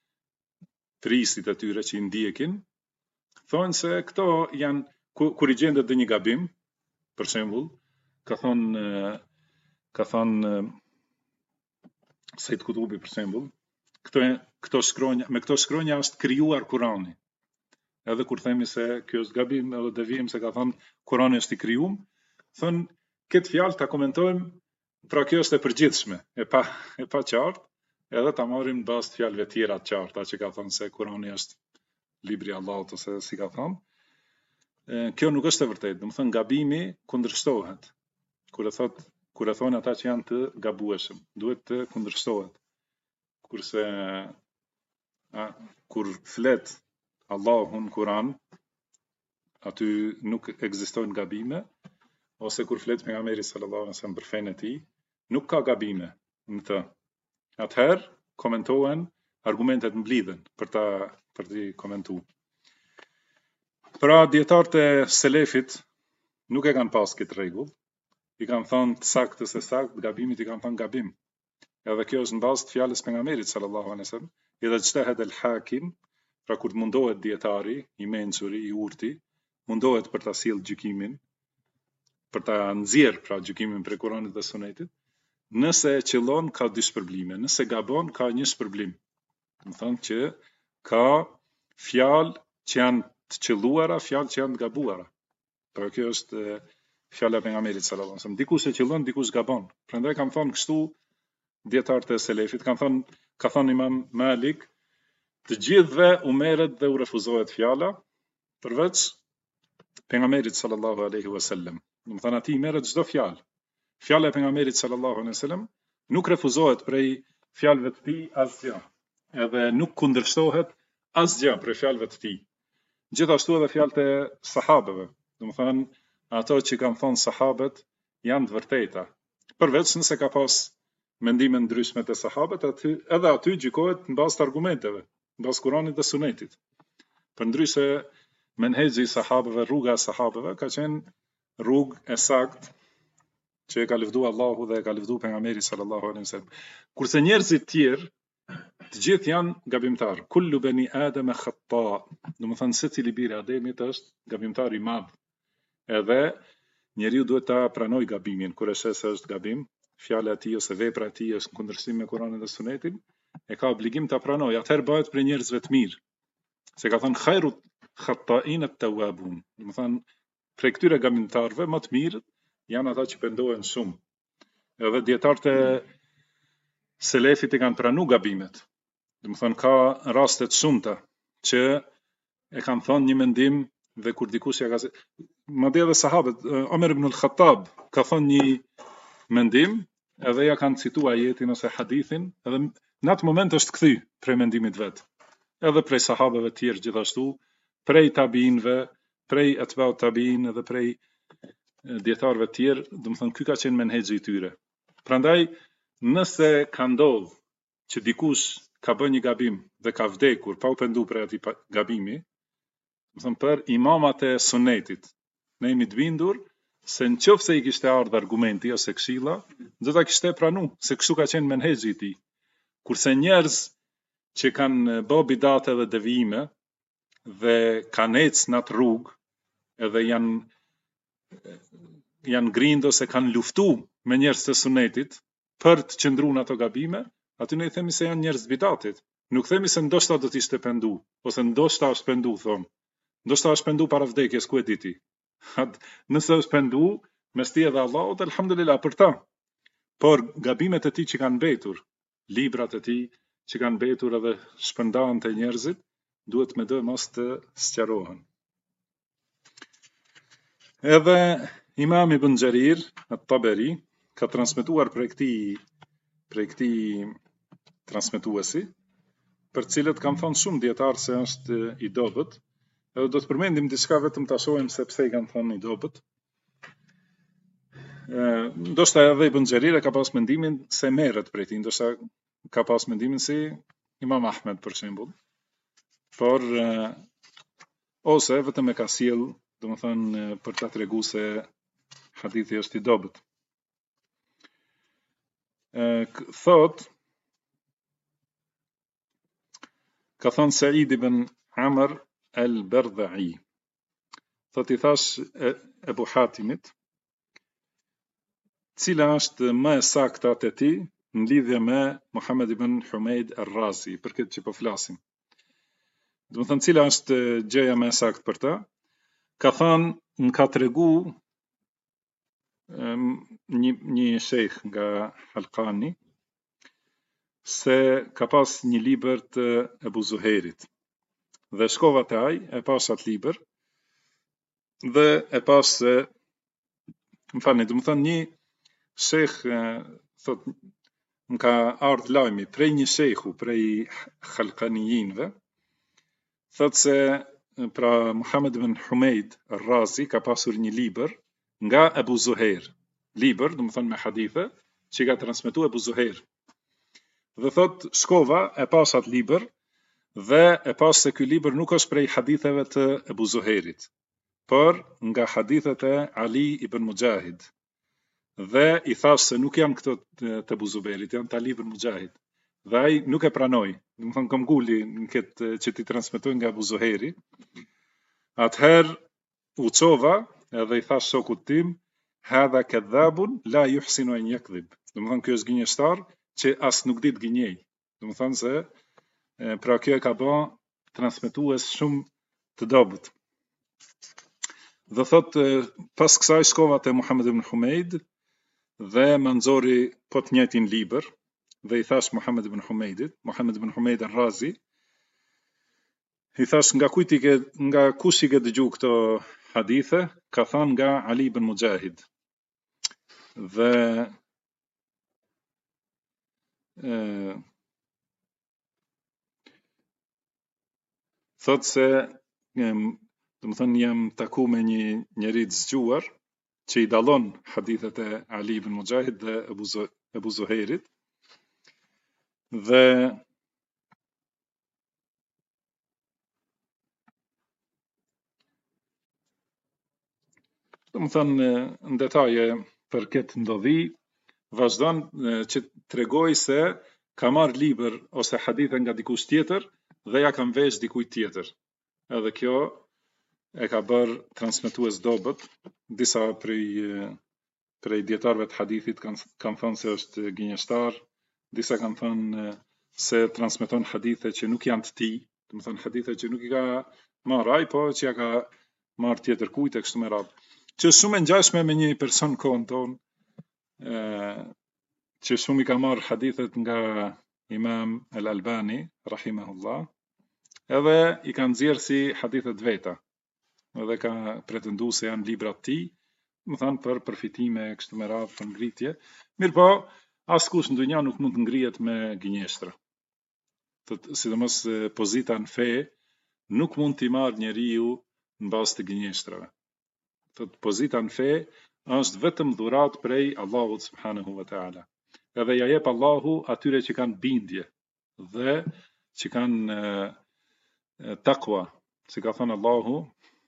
[SPEAKER 2] trisit e tyre që I ndjekin, thonë se këto janë kur I gjendet dhe një gabim, për shembull, ka thonë Said Kutubi për shembull, këto shkronja, me këto shkronja është krijuar Kurani. Edhe kur themi se kjo është gabim edhe devijim se ka thënë Kurani është I krijuar, thonë këtë fjalë ta komentojmë, pra kjo është e përgjithshme, e pa qartë, edhe ta marrim bazë të fjalëve tjera të qarta që ka thënë se Kurani është libri I Allahut ose si ka thënë. Kjo nuk është e vërtetë, domethënë gabimi kundërshtohet. Kur e thonë ata që janë të gabueshëm, duhet të kundërshtohet. Kurse kur flet Allahu në Kur'an, aty nuk ekzistojnë gabime, ose kur flet pejgamberi sallallahu alaihi wasallam për fenë e tij, nuk ka gabime në të. Atëherë komentohen, argumentet mblidhen për t'i komentuar. Pra dietarët e selefit nuk e kanë pas këtë rregull, i kanë thënë të saktës e sakt, gabimit i kanë thënë gabim. Edhe kjo është në bazë të fjalës pejgamberit sallallahu alaihi wasallam, idha ijtahada al-hakim, pra kur mundohet dietari, i mencuri, i urti, mundohet për ta sjellë gjykimin, për ta nxjerrë pra gjykimin prej Kuranit dhe Sunetit, nëse e qëllon ka dy shpërblime, nëse gabon ka një shpërblim. Do të thonë që ka fjalë që janë të qelluara, fjalë që janë të gabuara. Pra kjo është fjala e pejgamberit sallallahu alaihi wasallam. Dikush e qëllon, dikush gabon. Prandaj kam thonë kështu dietarët e selefit, ka thonë Imam Malik, të gjithëve u merret dhe u refuzohet fjala, përveç pejgamberit sallallahu alaihi wasallam. Do të thonë atij merret çdo fjalë. Fjala e pejgamberit sallallahu alaihi wasallam nuk refuzohet prej fjalëve të tij asgjë, edhe nuk kundërshtohet asgjë prej fjalëve të tij. Gjithashtu edhe fjalët e sahabëve, do të thonë ato që kanë thonë sahabët janë të vërteta. Përveç nëse ka pas mendime ndryshme të sahabët, edhe aty gjykohet në bazë të argumenteve, në bazë Kuranit dhe Sunetit. Përndryshe menhexhi i sahabëve, rruga e sahabëve ka qenë rrugë e saktë që e ka lëvdu Allahu dhe e ka lëvdu pejgamberi sallallahu alaihi wasallam. Kurse njerëzit tjerë, të gjithë janë gabimtar. Kullu bani Adama khata. Do të thonë secili biri i Ademit është gabimtar i madh. Edhe njeriu duhet ta pranojë gabimin kur e sheh se është gabim, fjala e tij ose vepra e tij është në kundërshtim me Kuranin dhe Sunetin, e ka obligim ta pranojë. Atëherë bëhet për njerëzve të mirë. Se ka thënë khairu khata'in at-tawwabun. Do të thonë prej këtyre gabimtarëve më të mirë janë ata që pendohen shumë. Edhe dietarët e selefit i kanë pranu gabimet. Do të thonë ka raste të shumta që e kanë thonë një mendim dhe kur dikush ja ka madje edhe sahabët, Omer ibn al-Khattab ka thonë një mendim, edhe ja kanë cituar ajetin ose hadithin, edhe në atë moment është kthy prej mendimit vet. Edhe prej sahabëve të tjerë gjithashtu, prej tabiinëve, prej atba'ut tabiin edhe prej dietarëve të tjerë, do të thonë ky ka qenë menhexhi i tyre. Prandaj nëse ka ndodhur që dikush ka bërë një gabim dhe ka vdekur pa u penduar për atij gabimi, do të thonë për imamat e sunetit, ne jemi të bindur se nëse i kishte ardhur argumenti ose këshilla, do ta kishte pranu, se kështu ka qenë menhexhi i tij. Kurse njerëz që kanë bë bidate dhe devijime dhe kanë ecë në atë rrugë edhe janë grind ose kanë luftu me njerëz të sunetit për të qëndruar në ato gabime, aty ne i themi se janë njerëz bidatit. Nuk themi se ndoshta do të ishte pendu, ose ndoshta është pendu, thon. Ndoshta është pendu para vdekjes, ku e di ti. Nëse është pendu, mes ti edhe Allahut, elhamdulillah për ta. Por gabimet e tij që kanë mbetur, librat e tij që kanë mbetur edhe shpërndahen te njerëzit, duhet me do mos të sqarohen. Edhe Imam Ibn Jarir at-Tabari ka transmetuar prej këtij transmetuesi, për cilët kanë thënë shumë dietar se është i dobët, edhe do të përmendim diçka vetëm ta shohim se pse i kanë thënë i dobët. Ndoshta edhe Ibn Jarir ka pas mendimin se merret prej tij, ndoshta ka pas mendimin si Imam Ahmed për shembull. Por ose vetëm e ka sjell, domethënë për ta treguar se hadithi është i dobët. Thot ka thënë Said ibn Amr al-Bardha'i. Thot i thash Ebu Hatimit, cila është më e saktë te ti në lidhje me Muhammed ibn Humeid al-Razi, për këtë që po flasim. Do të thënë cila është gjëja më e saktë për ta? Ka thënë, më ka tregu një shejх nga Halqani se ka pas një libër të Ebu Zuhairit. Dhe shkova te ai, e pas atë libër dhe e pas se më falni, do të thënë një shejх thot më ka ardhur lajmi prej një shejhu, prej Halqanijinëve, thot se pra Muhammed ibn Humeid al-Razi ka pasur një libër nga Ebu Zuhair. Libër, do të thonë me hadithe, që ka transmetuar Ebu Zuhair. Dhe thot, shkova, e pas atë libër, dhe e pas se ky libër nuk është prej haditheve të Ebu Zuhairit, por nga hadithet e Ali ibn Mujahid. dhe i thash se nuk janë këto të Abu Zuberit, janë të Ali ibn Mujahid. Dhe ai nuk e pranoi. Do të thonë kom guli në këtë që ti transmetoj nga Abu Zuheri. Atëherë u çova edhe i thash shokut tim, hadha kadhabun la yuhsinu an yakdhib. Do të thonë ky është gënjeshtar që as nuk di të gënjej. Do të thonë se pra kjo e ka bë transmetues shumë të dobët. Dhe thot pas kësaj shkova te Muhammed ibn Humeid dhe më nxori po të njëjtin libër dhe i thash Muhammed ibn Humeid al-Razi, i thash nga kush i ke dëgju këto hadithe, ka thënë nga Ali ibn Mujahid. Dhe thot se do të thënë jam taku me një njeri të zgjuar që i dallon hadithet e Ali ibn Mujahid dhe Abu Zuhairit. Dhe do të thënë në detaje për këtë ndodhi, vazhdon që tregoj se ka marrë libër ose hadithe nga dikush tjetër dhe ja kam vesh dikujt tjetër. Edhe kjo e ka bërë transmetues dobët. Disa prej dietarëve të hadithit kanë thënë se është gënjeshtar, disa kanë thënë se transmeton hadithe që nuk janë të tij, do të thënë hadithe që nuk i ka marrë ai, po që ja ka marrë tjetër kujt e kështu me radhë. Që është shumë e ngjashme me një person kohën tonë, që shumë i ka marrë hadithet nga Imam al-Albani rahimahullah, edhe i kanë nxjerrë si hadithet veta, edhe ka pretendu se janë libra të tij, më thanë për përfitime kështu me radhë, për ngritje. Mirë po, askush në dunja nuk mund të ngrihet me gënjeshtra. Sidomos pozita në fe nuk mund t'i marrë njeriu në bazë të gënjeshtrave. Pozita në fe është vetëm dhurat prej Allahut subhanahu wa taala. Edhe ja jep Allahu atyre që kanë bindje dhe që kanë takwa, si ka thënë Allahu,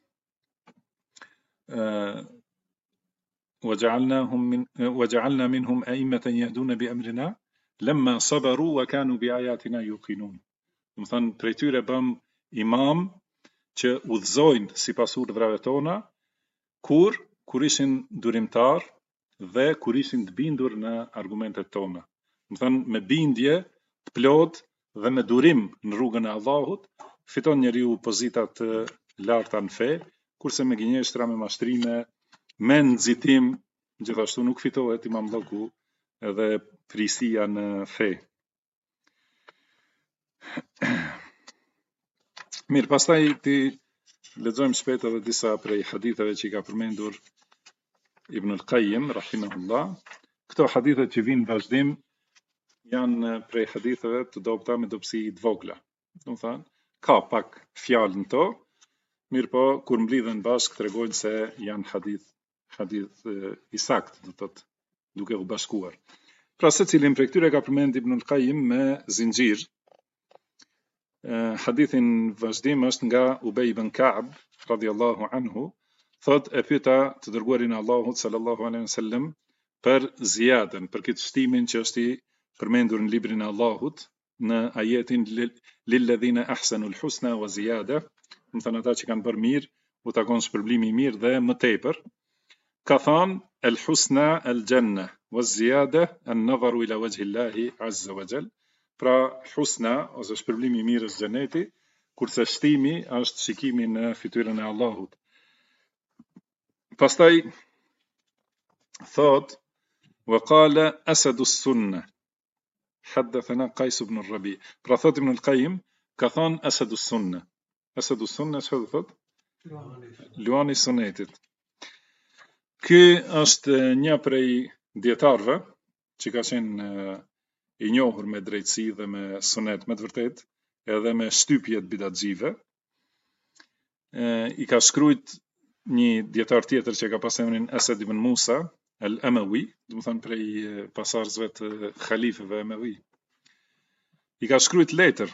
[SPEAKER 2] وجعلنا منهم أئمة يهدون بأمرنا لما صبروا وكانوا بآياتنا يوقنون. Do të thënë prej tyre bëm imam që udhëzojnë sipas urdhrave tona kur ishin durimtar dhe kur ishin të bindur në argumentet tona. Do të thënë me bindje të plot dhe me durim në rrugën e Allahut fiton njeriu pozita të larta në fe, kurse me gënjeshtra, me mashtrime, me nxitim, gjithashtu nuk fitohet imamllëku edhe prisia në fe. Mirë, pastaj ti lexojmë shpejt edhe disa prej haditheve që i ka përmendur Ibn al-Qayyim rahimahullah. Këto hadithe që vinë vazhdim janë prej haditheve të dobta me dobësi të vogla. Do të thënë, ka pak fjalë në to, mirë po kur mblidhen bashkë tregojnë se janë hadith i saktë, do të thotë, duke u bashkuar. Pra secilin prej këtyre ka përmend Ibn al-Qayyim me zinxhir. Hadithin vazhdim është nga Ubej ibn Ka'b radhiyallahu anhu, thot e pyeta të dërguarin e Allahut sallallahu alaihi wasallam për ziyadën, për këtë shtimin që është i përmendur në librin e Allahut në ajetin lilladhina ahsanul husna wa ziyada, do të thënë ata që kanë bërë mirë u takon shpërblimi i mirë dhe më tepër. Ka thënë el husna el janna wa ziyada an nadharu ila wajhi Allahi azza wa jall. Pra husna ose shpërblimi i mirë është xheneti, kurse shtimi është shikimi në fytyrën e Allahut. Pastaj thot wa qala asadu sunna hadathana Qais ibn al-Rabi. Pra thot Ibn al-Qayyim ka thënë asadu sunna. Asadu sunna çfarë thot? Luani i sunetit. Ky është një prej dietarëve që ka qenë i njohur me drejtësi dhe me sunet me të vërtet, edhe me shtypjet bidatxive. I ka shkruajt një dietar tjetër që ka pas emrin Asad ibn Musa al-Amawi, do të thënë prej pasardhësve të khalifëve Amawi. I ka shkruajt letër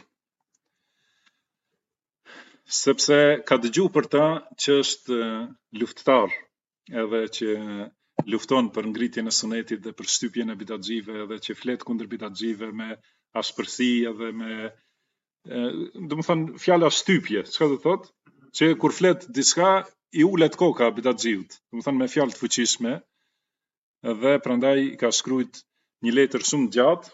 [SPEAKER 2] sepse ka dëgjuar për ta që është luftëtar, edhe që lufton për ngritjen e sunetit dhe për shtypjen e bidatxive dhe që flet kundër bidatxive me ashpërsi edhe me domethënë fjala shtypje, çka do thotë? Që kur flet diçka i ulet koka bidatxiut, domethënë me fjalë të fuqishme, dhe prandaj ka shkruajt një letër shumë gjatë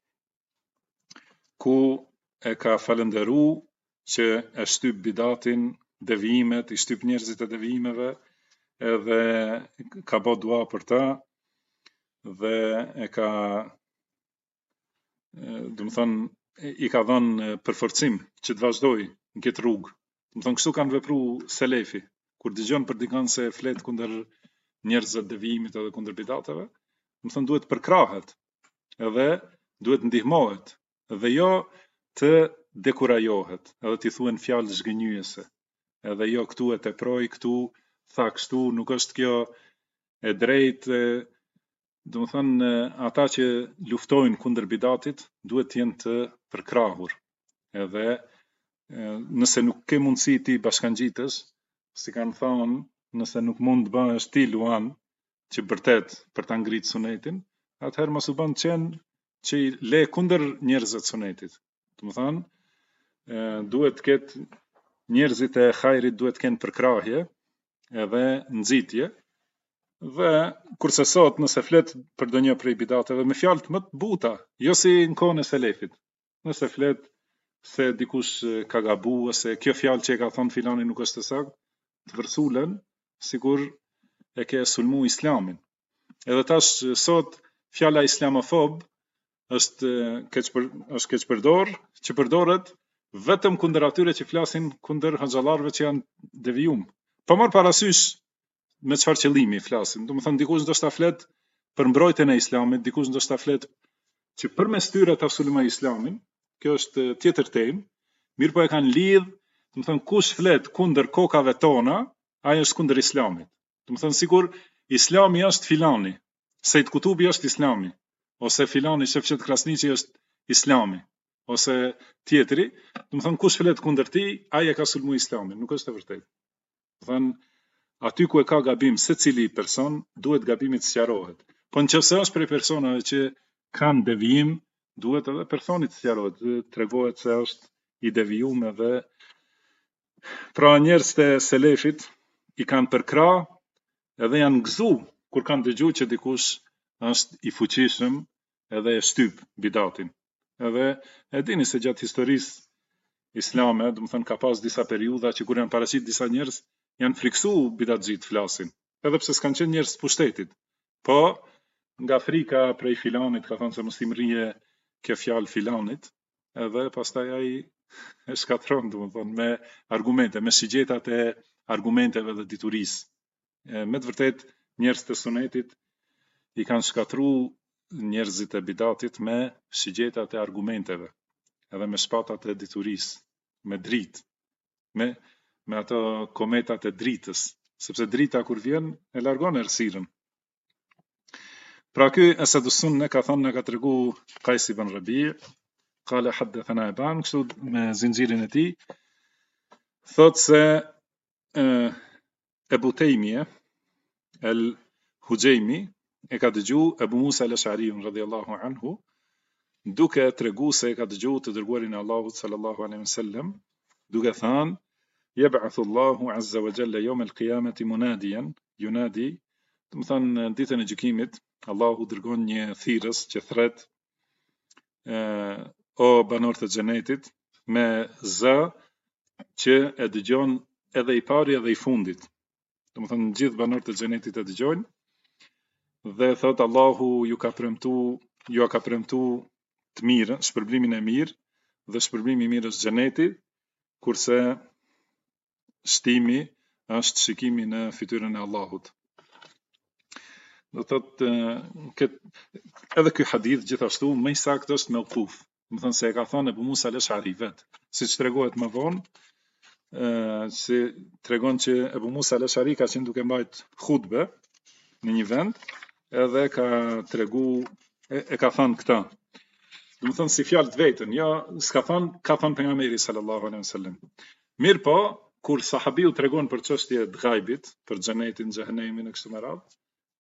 [SPEAKER 2] ku e ka falënderu që e shtyp bidatin, devijimet, i shtyp njerëzit e devijimeve, edhe ka bë dua për ta dhe e ka domethënë i ka dhënë përforcim që të vazhdoj në këtë rrugë. Domethënë kështu kanë vepruar selefi. Kur dëgjon për dikën se flet kundër njerëzve të devijimit edhe kundër bidateve, domethënë duhet përkrahet, edhe duhet ndihmohet, dhe jo të dekurajohet, edhe t'i thuhen fjalë zhgënjyese. Edhe jo këtu e teproj, këtu tha kështu, nuk është kjo e drejtë. Domethënë ata që luftojnë kundër bidatit duhet të jenë të përkrahur. Edhe nëse nuk ke mundësi ti bashkangjitësh, si kanë thonë, nëse nuk mund të bëhesh ti luan që vërtet për ta ngritë sunetin, atëherë mos u bën qenë që i le kundër njerëzve të sunetit. Domethënë duhet të ketë njerëzit e hajrit duhet të kenë përkrahje edhe nxitje. Dhe kurse sot nëse flet për ndonjë prej bidateve me fjalë më të buta, jo si në kohën e selefit. Nëse flet se dikush ka gabuar, se kjo fjalë që e ka thënë filani nuk është e saktë, të vërsulen sikur e ke sulmu islamin. Edhe tash sot fjala islamofob është keqpërdor, që përdoret vetëm kundër atyre që flasin kundër hoxhallarëve që janë devijum. Pa marr parasysh me çfarë qëllimi flasin. Domethënë dikush ndoshta flet për mbrojtjen e islamit, dikush ndoshta flet që përmes tyre ta sulmoj islamin. Kjo është tjetër temë. Mirë po e kanë lidh, domethënë kush flet kundër kokave tona, ai është kundër islamit. Domethënë sikur islami është filani, Sejt Kutubi është islami, ose filani Shefqet Krasniqi është islami, ose tjetri. Domethënë kush flet kundër tij, ai e ka sulmuar islamin, nuk është e vërtetë. Domethënë aty ku e ka gabim secili person, duhet gabimit sqarohet. Po nëse është prej personave që kanë devijim, duhet edhe personit sqarohet, tregohet se është i devijuar dhe pra njerëzit e selefit i kanë përkrah edhe janë gëzu kur kanë dëgjuar që dikush është i fuqishëm edhe e shtyp bidatin. Edhe e dini se gjatë historisë islame, domethënë ka pas disa periudha që kur janë paraqit disa njerëz janë friksu bidatxhit flasin, edhe pse s'kanë qenë njerëz të pushtetit. Po, nga frika prej filanit, ka thonë se mos i mrije kjo fjalë filanit, edhe pastaj ai e shkatron, domethënë me argumente, me shigjetat e argumenteve dhe diturisë. Me të vërtet, njerëz të sunetit i kanë shkatruar njerëzit e bidatit me shigjetat e argumenteve, edhe me shpatat e diturisë, me dritë, me ato kometat e dritës, sepse drita kur vjen e largon errësirën. Pra ky Asad Sunne ka thënë, ka tregu Qais ibn Rabi', qala hadathana Aban, kështu me zinxhirin e tij, thotë se Ebu Tejmije el-Hujejmi e ka dëgju Ebu Musa al-Ash'ariun radhiyallahu anhu, duke tregu se e ka dëgju të dërguarin e Allahut sallallahu alaihi wasallam, duke thënë يبعث الله عز وجل يوم القيامة مناديا ينادي, do të thënë ditën e gjykimit Allahu dërgon një thirrës që thret o banorët e xhenetit me zë që e dëgjon edhe i pari edhe i fundit. Do të thënë gjithë banorët e xhenetit e dëgjojnë dhe thot Allahu ju ka premtu të mirë, shpërblimin e mirë, dhe shpërblimi i mirë është xheneti, kurse shtimi është shikimi në fytyrën e Allahut. Do thotë edhe ky hadith gjithashtu më i saktë është mauquf. Do të thënë se e ka thënë Ebu Musa al-Ash'ari vet, siç tregohet më vonë, si tregon që Ebu Musa al-Ash'ari ka qenë duke mbajt hutbe në një vend, edhe ka tregu e ka thënë këtë. Do të thënë si fjalë të vetën, jo s'ka thënë, ka thënë pejgamberi sallallahu alaihi wasallam. Mirë po, kur sahabiu tregon për çështje të ghaibit, për xhenetin, xhehenemin e kështu me radhë,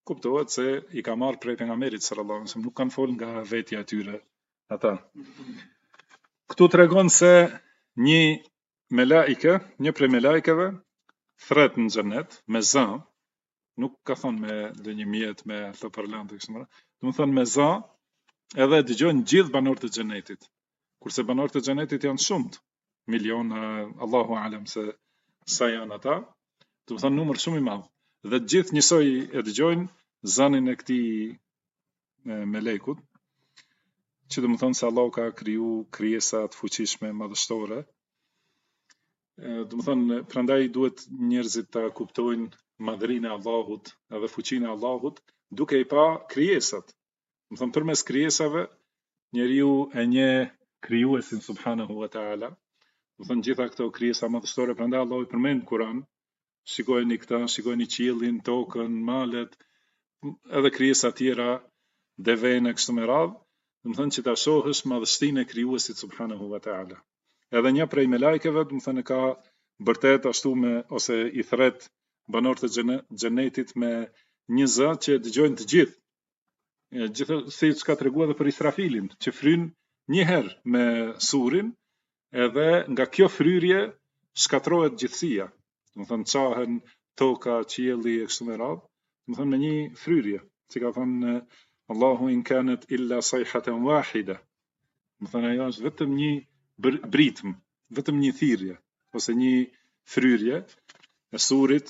[SPEAKER 2] kuptohet se i ka marrë prej pejgamberit sallallahu alaihi wasallam, nuk kanë fol nga vetja e tyre ata. Këtu tregon se një prej melaikeve thret në xhenet me zë, nuk ka thonë me ndonjë mjet me altoparlant kështu më radh. Domethënë me zë edhe dëgjojnë gjithë banorët e xhenetit. Kurse banorët e xhenetit janë shumë, miliona, Allahu alem se sa janë ata. Domethënë numër shumë i madh. Dhe të gjithë njësoj e dëgjojnë zanin e këtij melekut, që domethënë se Allahu ka kriju krijesa të fuqishme, madhështore. Domethënë prandaj duhet njerëzit ta kuptojnë madhrinë e Allahut edhe fuqinë e Allahut duke i pa krijesat. Domethënë përmes krijesave njeriu e njeh krijuesin subhanahu wa taala. Domethënë gjitha këto krijesa madhështore, prandaj Allahu i përmend në Kur'an. Shikojeni këta, shikojeni qiellin, tokën, malet, edhe krijesa tjera, devën e kështu me radhë, domethënë që ta shohësh madhështinë e krijuesit subhanahu wa taala. Edhe një prej melajkeve, domethënë ka vërtet ashtu ose i thret banorët e xhenetit me një zë që dëgjojnë të gjithë. Gjithsesi çka treguar edhe për Israfilin, që fryn një herë me surin, edhe nga kjo fryrje shkatrohet gjithësia. Domethënë çahen toka, qielli e kështu me radhë, domethënë me një fryrje, si ka thënë Allahu in kanat illa sayhatan wahida. Domethënë ajo është vetëm një britm, vetëm një thirrje ose një fryrje e surit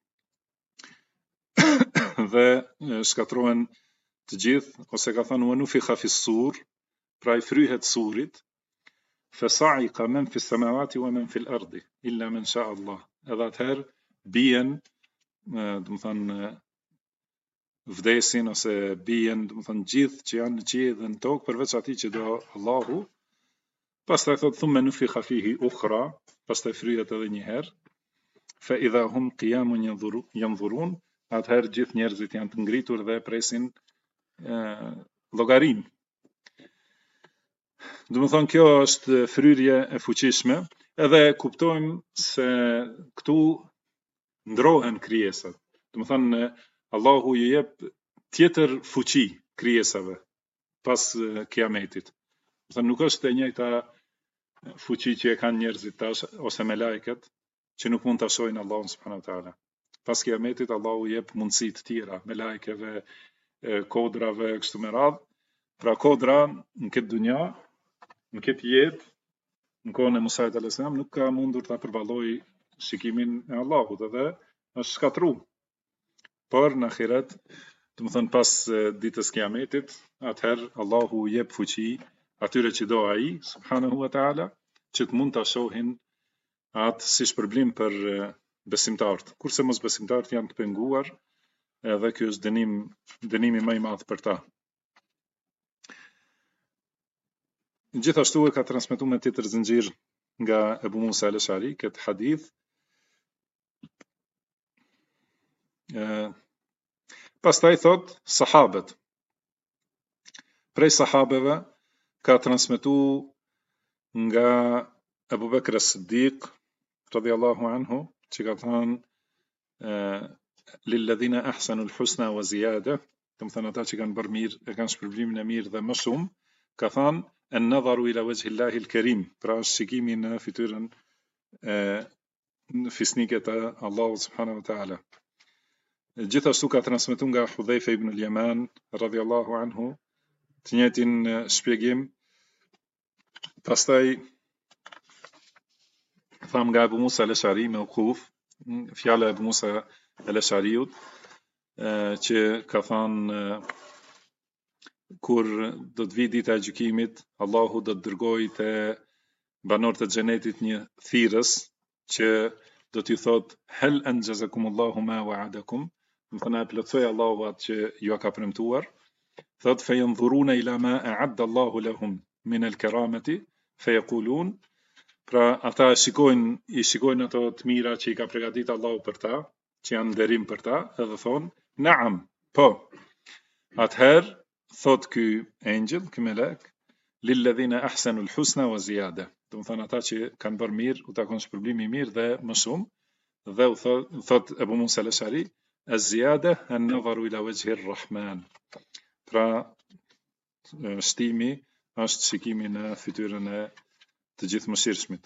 [SPEAKER 2] dhe shkatrohen të gjithë, ose ka thënë nufikha fi sur, pra i fryhet surit, fa sa'iqa man fi samawati wa man fi al-ardi illa man sha Allah. Edhe atëherë bien, domethënë vdesin ose bien, domethënë gjithë që janë në qiell dhe në tokë përveç atij që do Allahu. Pastaj thot thumma nufikha fihi ukhra, pastaj fryhet edhe një herë, fa idha hum qiyamun yanzurun, atëherë gjithë njerëzit janë të ngritur dhe presin llogarin. Domethënë kjo është fryrje e fuqishme, edhe kuptojmë se këtu ndrohen krijesat. Domethënë Allahu ju jep tjetër fuqi krijesave pas kiametit. Domethënë nuk është e njëjta fuqi që e kanë njerëzit tash ose melajket që nuk mund ta shohin Allahun subhanahu wa taala. Pas kiametit Allahu jep mundësi të tjera melajkeve, kodrave kështu me radhë. Pra kodra në këtë dunja, në këtë jetë, në kohën e Musait alayhis salam nuk ka mundur ta përballojë shikimin e Allahut, edhe është shkatru. Por në ahiret, domethënë pas ditës kiametit, atëherë Allahu jep fuqi atyre që do ai subhanahu wa taala, që të mund ta shohin atë si shpërblim për besimtarët. Kurse mos besimtarët janë të penguar, edhe ky është dënimi më i madh për ta. Gjithashtu e ka transmetuar me tjetër zinxhir nga Ebu Musa al-Ash'ari këtë hadith. Pastaj thot sahabët. Prej sahabeve ka transmetuar nga Abu Bakr as-Siddiq radhiyallahu anhu, që ka thënë lilladhina ahsanu al-husna wa ziyada, domethënë ata që kanë bërë mirë, e kanë shpërblimin e mirë dhe më shumë, ka thënë an-nadharu ila wajhi Allahi al-Karim, pra shikimi në fytyrën në fisniket e Allahut subhanahu wa taala. Gjithashtu ka transmetuar nga Hudhaifa ibn al-Yaman radhiyallahu anhu të njëjtin shpjegim. Pastaj tham nga Abu Musa al-Ash'ari me ukuf, fjala e Abu Musa al-Ash'ariut, që ka thënë kur do të vi dita e gjykimit, Allahu do të dërgojë te banorët e xhenetit një thirrës që do t'i thotë hal anjazakumullahu ma wa'adakum, do të na plotsoj Allahu atë që ju ka premtuar. Thot fayanzuruna ila ma a'adda Allahu lahum min al-karamati fayaqulun, pra ata i shikojnë ato të mira që i ka përgatitur Allahu për ta, që janë nderim për ta, edhe thonë na'am, po. Atëherë thot ky angel, ky melek, lilladhina ahsanu al-husna wa ziyada. Do të thonë ata që kanë bërë mirë, u takon shpërblimi i mirë dhe më shumë. Dhe u thot Abu Musa al-Ash'ari, az-ziyada an-nadharu ila wajhi ar-rahman. Pra shtimi është shikimi në fytyrën e të gjithëmëshirshmit.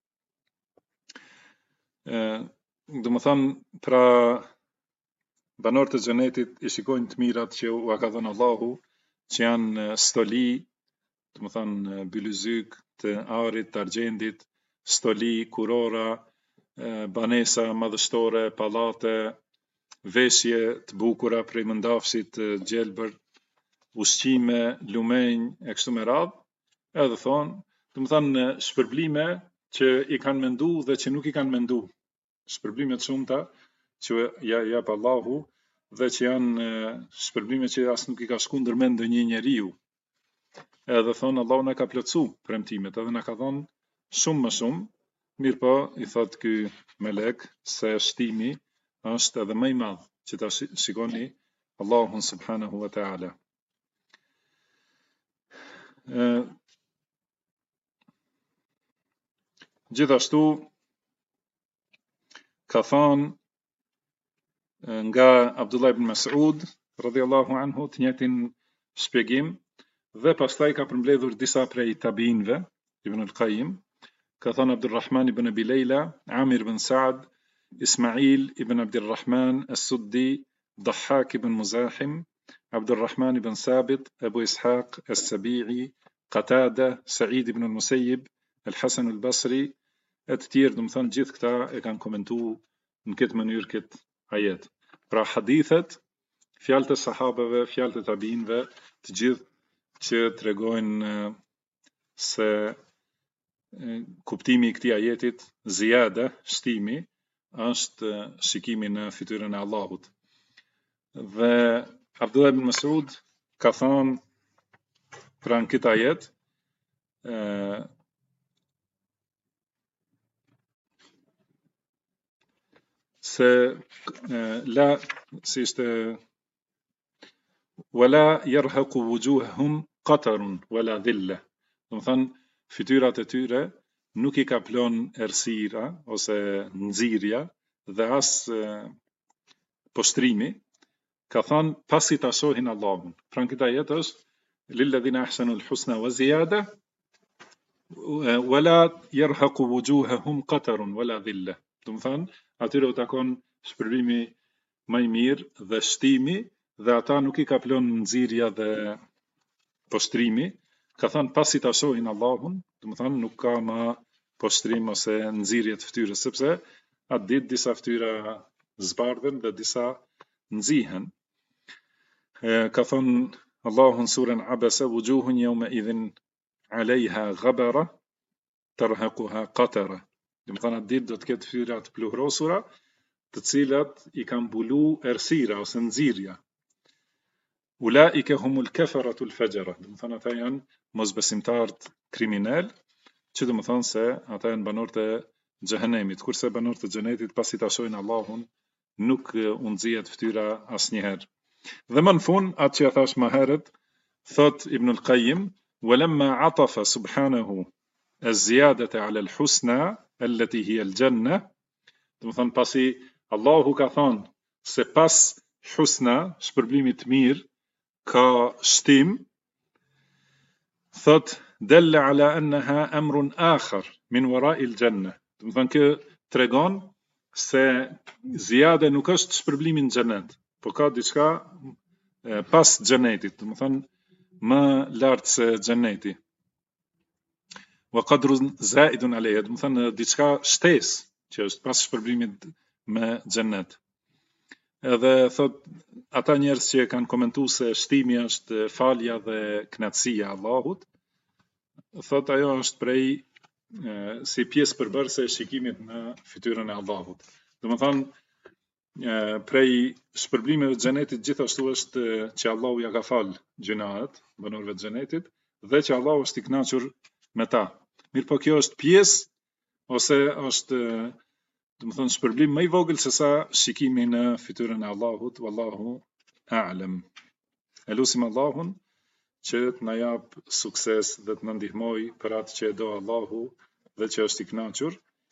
[SPEAKER 2] Do më thonë, pra banorët e xhenetit i shikojnë të mirat që u ka dhënë Allahu, që janë stoli, do më thonë bylyzyk të arit, të argjendit, stoli, kurora, banesa madhështore, pallate, veshje të bukura prej mëndafshit të gjelbër, ushqime, lumenj, e kështu me radhë, edhe thonë, do më thonë shpërblime që i kanë mendu dhe që nuk i kanë mendu. Shpërblime të shumta që ja jep Allahu dhe që janë shpërblime që as nuk i ka shku ndërmend ndonjë njeriu. Edhe thonë Allahu na ka plotsu premtimet, edhe na ka thonë shumë më shumë, mirë po i thot ky melek se shtimi është edhe më i madh që ta shikoni Allahun subhanahu wa taala. Gjithashtu ka thonë nga Abdullah ibn Mas'ud radhiyallahu anhu të njëjtin shpjegim dhe pastaj ka përmbledhur disa prej tabiinëve, Ibn al-Qayyim, ka thonë Abdurrahman ibn Abi Layla, Amir ibn Sa'd, Ismail ibn Abdurrahman as-Suddi, Dhahhak ibn Muzahim, Abdurrahman ibn Sabit, Abu Ishaq as-Sabi'i, Qatada, Sa'id ibn al-Musayyib, Al-Hasan al-Basri, e të tjerë, do të thonë gjithë këta e kanë komentuar në këtë mënyrë këtë ajet. Pra hadithet, fjalët e sahabeve, fjalët e tabiinëve, të gjithë që tregojnë se kuptimi i këtij ajetit, ziyada, shtimi, është shikimi në fytyrën e Allahut. Dhe Abdullah ibn Mas'ud ka thonë pra në këtë ajet se la si ishte wala yarhaqu wujuhahum qatarun wala dhilla. Do të thonë fytyrat e tyre nuk i ka plon errësira ose nxirja dhe as postrimi, ka thonë pasi ta shohin Allahun. Pra në këtë ajet është lilladhina ahsanul husna wa ziyada wala yarhaqu wujuhahum qatarun wala dhilla. Do të thonë atyre u takon shpërblimi më i mirë dhe shtimi dhe ata nuk i ka plon nxirja dhe postrimi, ka thënë pasi ta shohin Allahun, do të thonë nuk ka më postrim ose nxirje të fytyrës, sepse atë ditë disa fytyra zbardhen dhe disa nxihen. Ka thënë Allahun surën Abasa, wujuhun yawma idhin alejha ghabara tarhaquha qatara. Do të thonë atë ditë do të ketë fytyra të pluhrosura, të cilat i kanë mbulu errësira ose nxirja. Ulaika humul kafaratul fajara. Do të thonë ata janë mosbesimtarët kriminal, që do të thonë se ata janë banorët e xhehenemit, kurse banorët e xhenetit pasi ta shohin Allahun nuk u nxihet fytyra asnjëherë. Dhe më në fund atë që thash më herët, thot Ibn al-Qayyim, walamma atafa subhanahu az-ziyadata ala al-husna allati hiya al-janna. Do të thonë pasi Allahu ka thonë se pas husna, shpërblimit të mirë, ka shtim, thot dalla ala annaha amrun akhar min wara'i al-janna. Do të thonë kë tregon se ziyada nuk është shpërblimi në xhenet, por ka diçka pas xhenetit, do të thonë më lart se xheneti. Wa qadrun zaidun alayha, do të thonë diçka shtesë që është pas shpërblimit me xhenet. Edhe thot ata njerëz që kanë komentuar se shtimi është falja dhe kënaqësia e Allahut, thot ajo është prej si pjesë përbërëse e shikimit në fytyrën e Allahut. Do të thonë prej shpërblimeve të xhenetit gjithashtu është që Allahu ja ka fal gjunahet banorëve të xhenetit dhe që Allahu është i kënaqur me ta. Mirë po kjo është pjesë ose është do të thonë shpërblim më i vogël se sa shikimi në fytyrën e Allahut, wallahu a'lam. Elusim Allahun që të na jap sukses dhe të na ndihmoj për atë që e do Allahu dhe që është i kënaqur.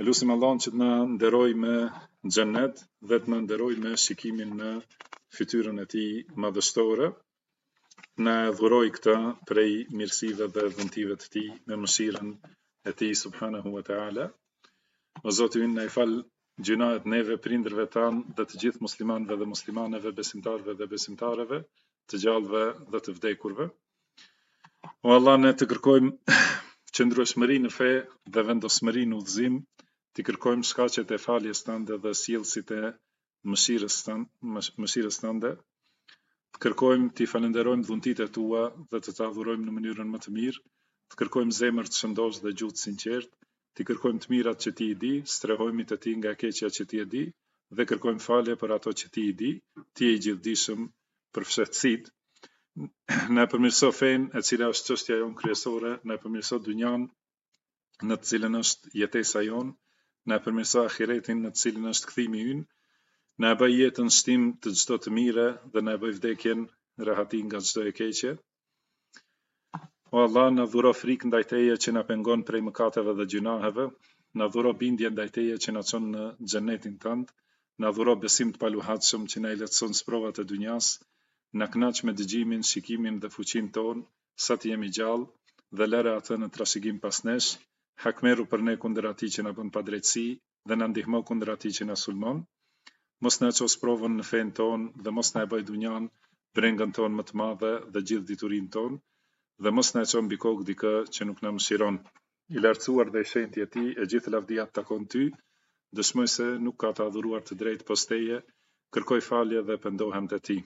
[SPEAKER 2] Lusim Allahun që të na nderoj me xhennet dhe të na nderoj me shikimin në fytyrën e tij madhështore. Na dhuroj këta prej mirësive dhe dhuntive të tij me mëshirën e tij subhanahu wa taala. O Zoti ynë na I fal gjunahet neve, prindërve tanë dhe të gjithë muslimanëve dhe muslimaneve, besimtarëve dhe besimtareve, të gjallëve dhe të vdekurve. O Allah, ne të kërkojmë qëndrueshmëri në fe dhe vendosmëri në udhëzim, të kërkojmë shkaqet e faljes tënde dhe sjellësit e mëshirës tënde. Të kërkojmë t'i falenderojmë dhuntitë e tua dhe të ta adhurojmë në mënyrën më të mirë, të kërkojmë zemër të shëndosh dhe gjuhë të sinqertë, të kërkojmë të mirat që ti I di, strehojmë të ti nga keqja që ti e di dhe kërkojmë falje për ato që ti I di, ti je I gjithdijshëm për fshehtësitë. Na përmirëso fenë e cila është çështja jonë kryesore, na përmirëso dunjan në të cilën është jetesa jonë, na përmirëso ahiretin në të cilin është kthimi ynë, na e bëj jetën shtim të çdo të mire dhe na e bëj vdekjen rahati nga çdo e keqe. O Allah, na dhuro frikë ndaj teje që na pengon prej mëkateve dhe gjunaheve, na dhuro bindje ndaj teje që na çon në xhenetin tënd, na dhuro besim të paluhatshëm që na I lehtëson sprovat e dunjas, na kënaq me dëgjimin, shikimin dhe fuqinë tonë, sa të jemi gjallë dhe lëre atë në trashëgim pas nesh, hakmeru për ne kundër atij që na bën padrejtësi dhe na ndihmo kundër atij që na sulmon. Mos na ços provën në fen tonë dhe mos na e bëj dunjan brengën tonë më të madhe dhe gjithë diturinë tonë dhe mos na e çon mbi kokë dikë që nuk na mëshiron. I lartësuar dhe I shenjtë e tij e gjithë lavdia të takon ty, dëshmoj se nuk ka të adhuruar të drejtë pos teje, kërkoj falje dhe pendohem te ti.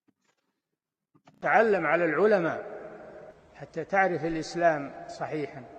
[SPEAKER 1] تعلم على العلماء حتى تعرف الإسلام صحيحا.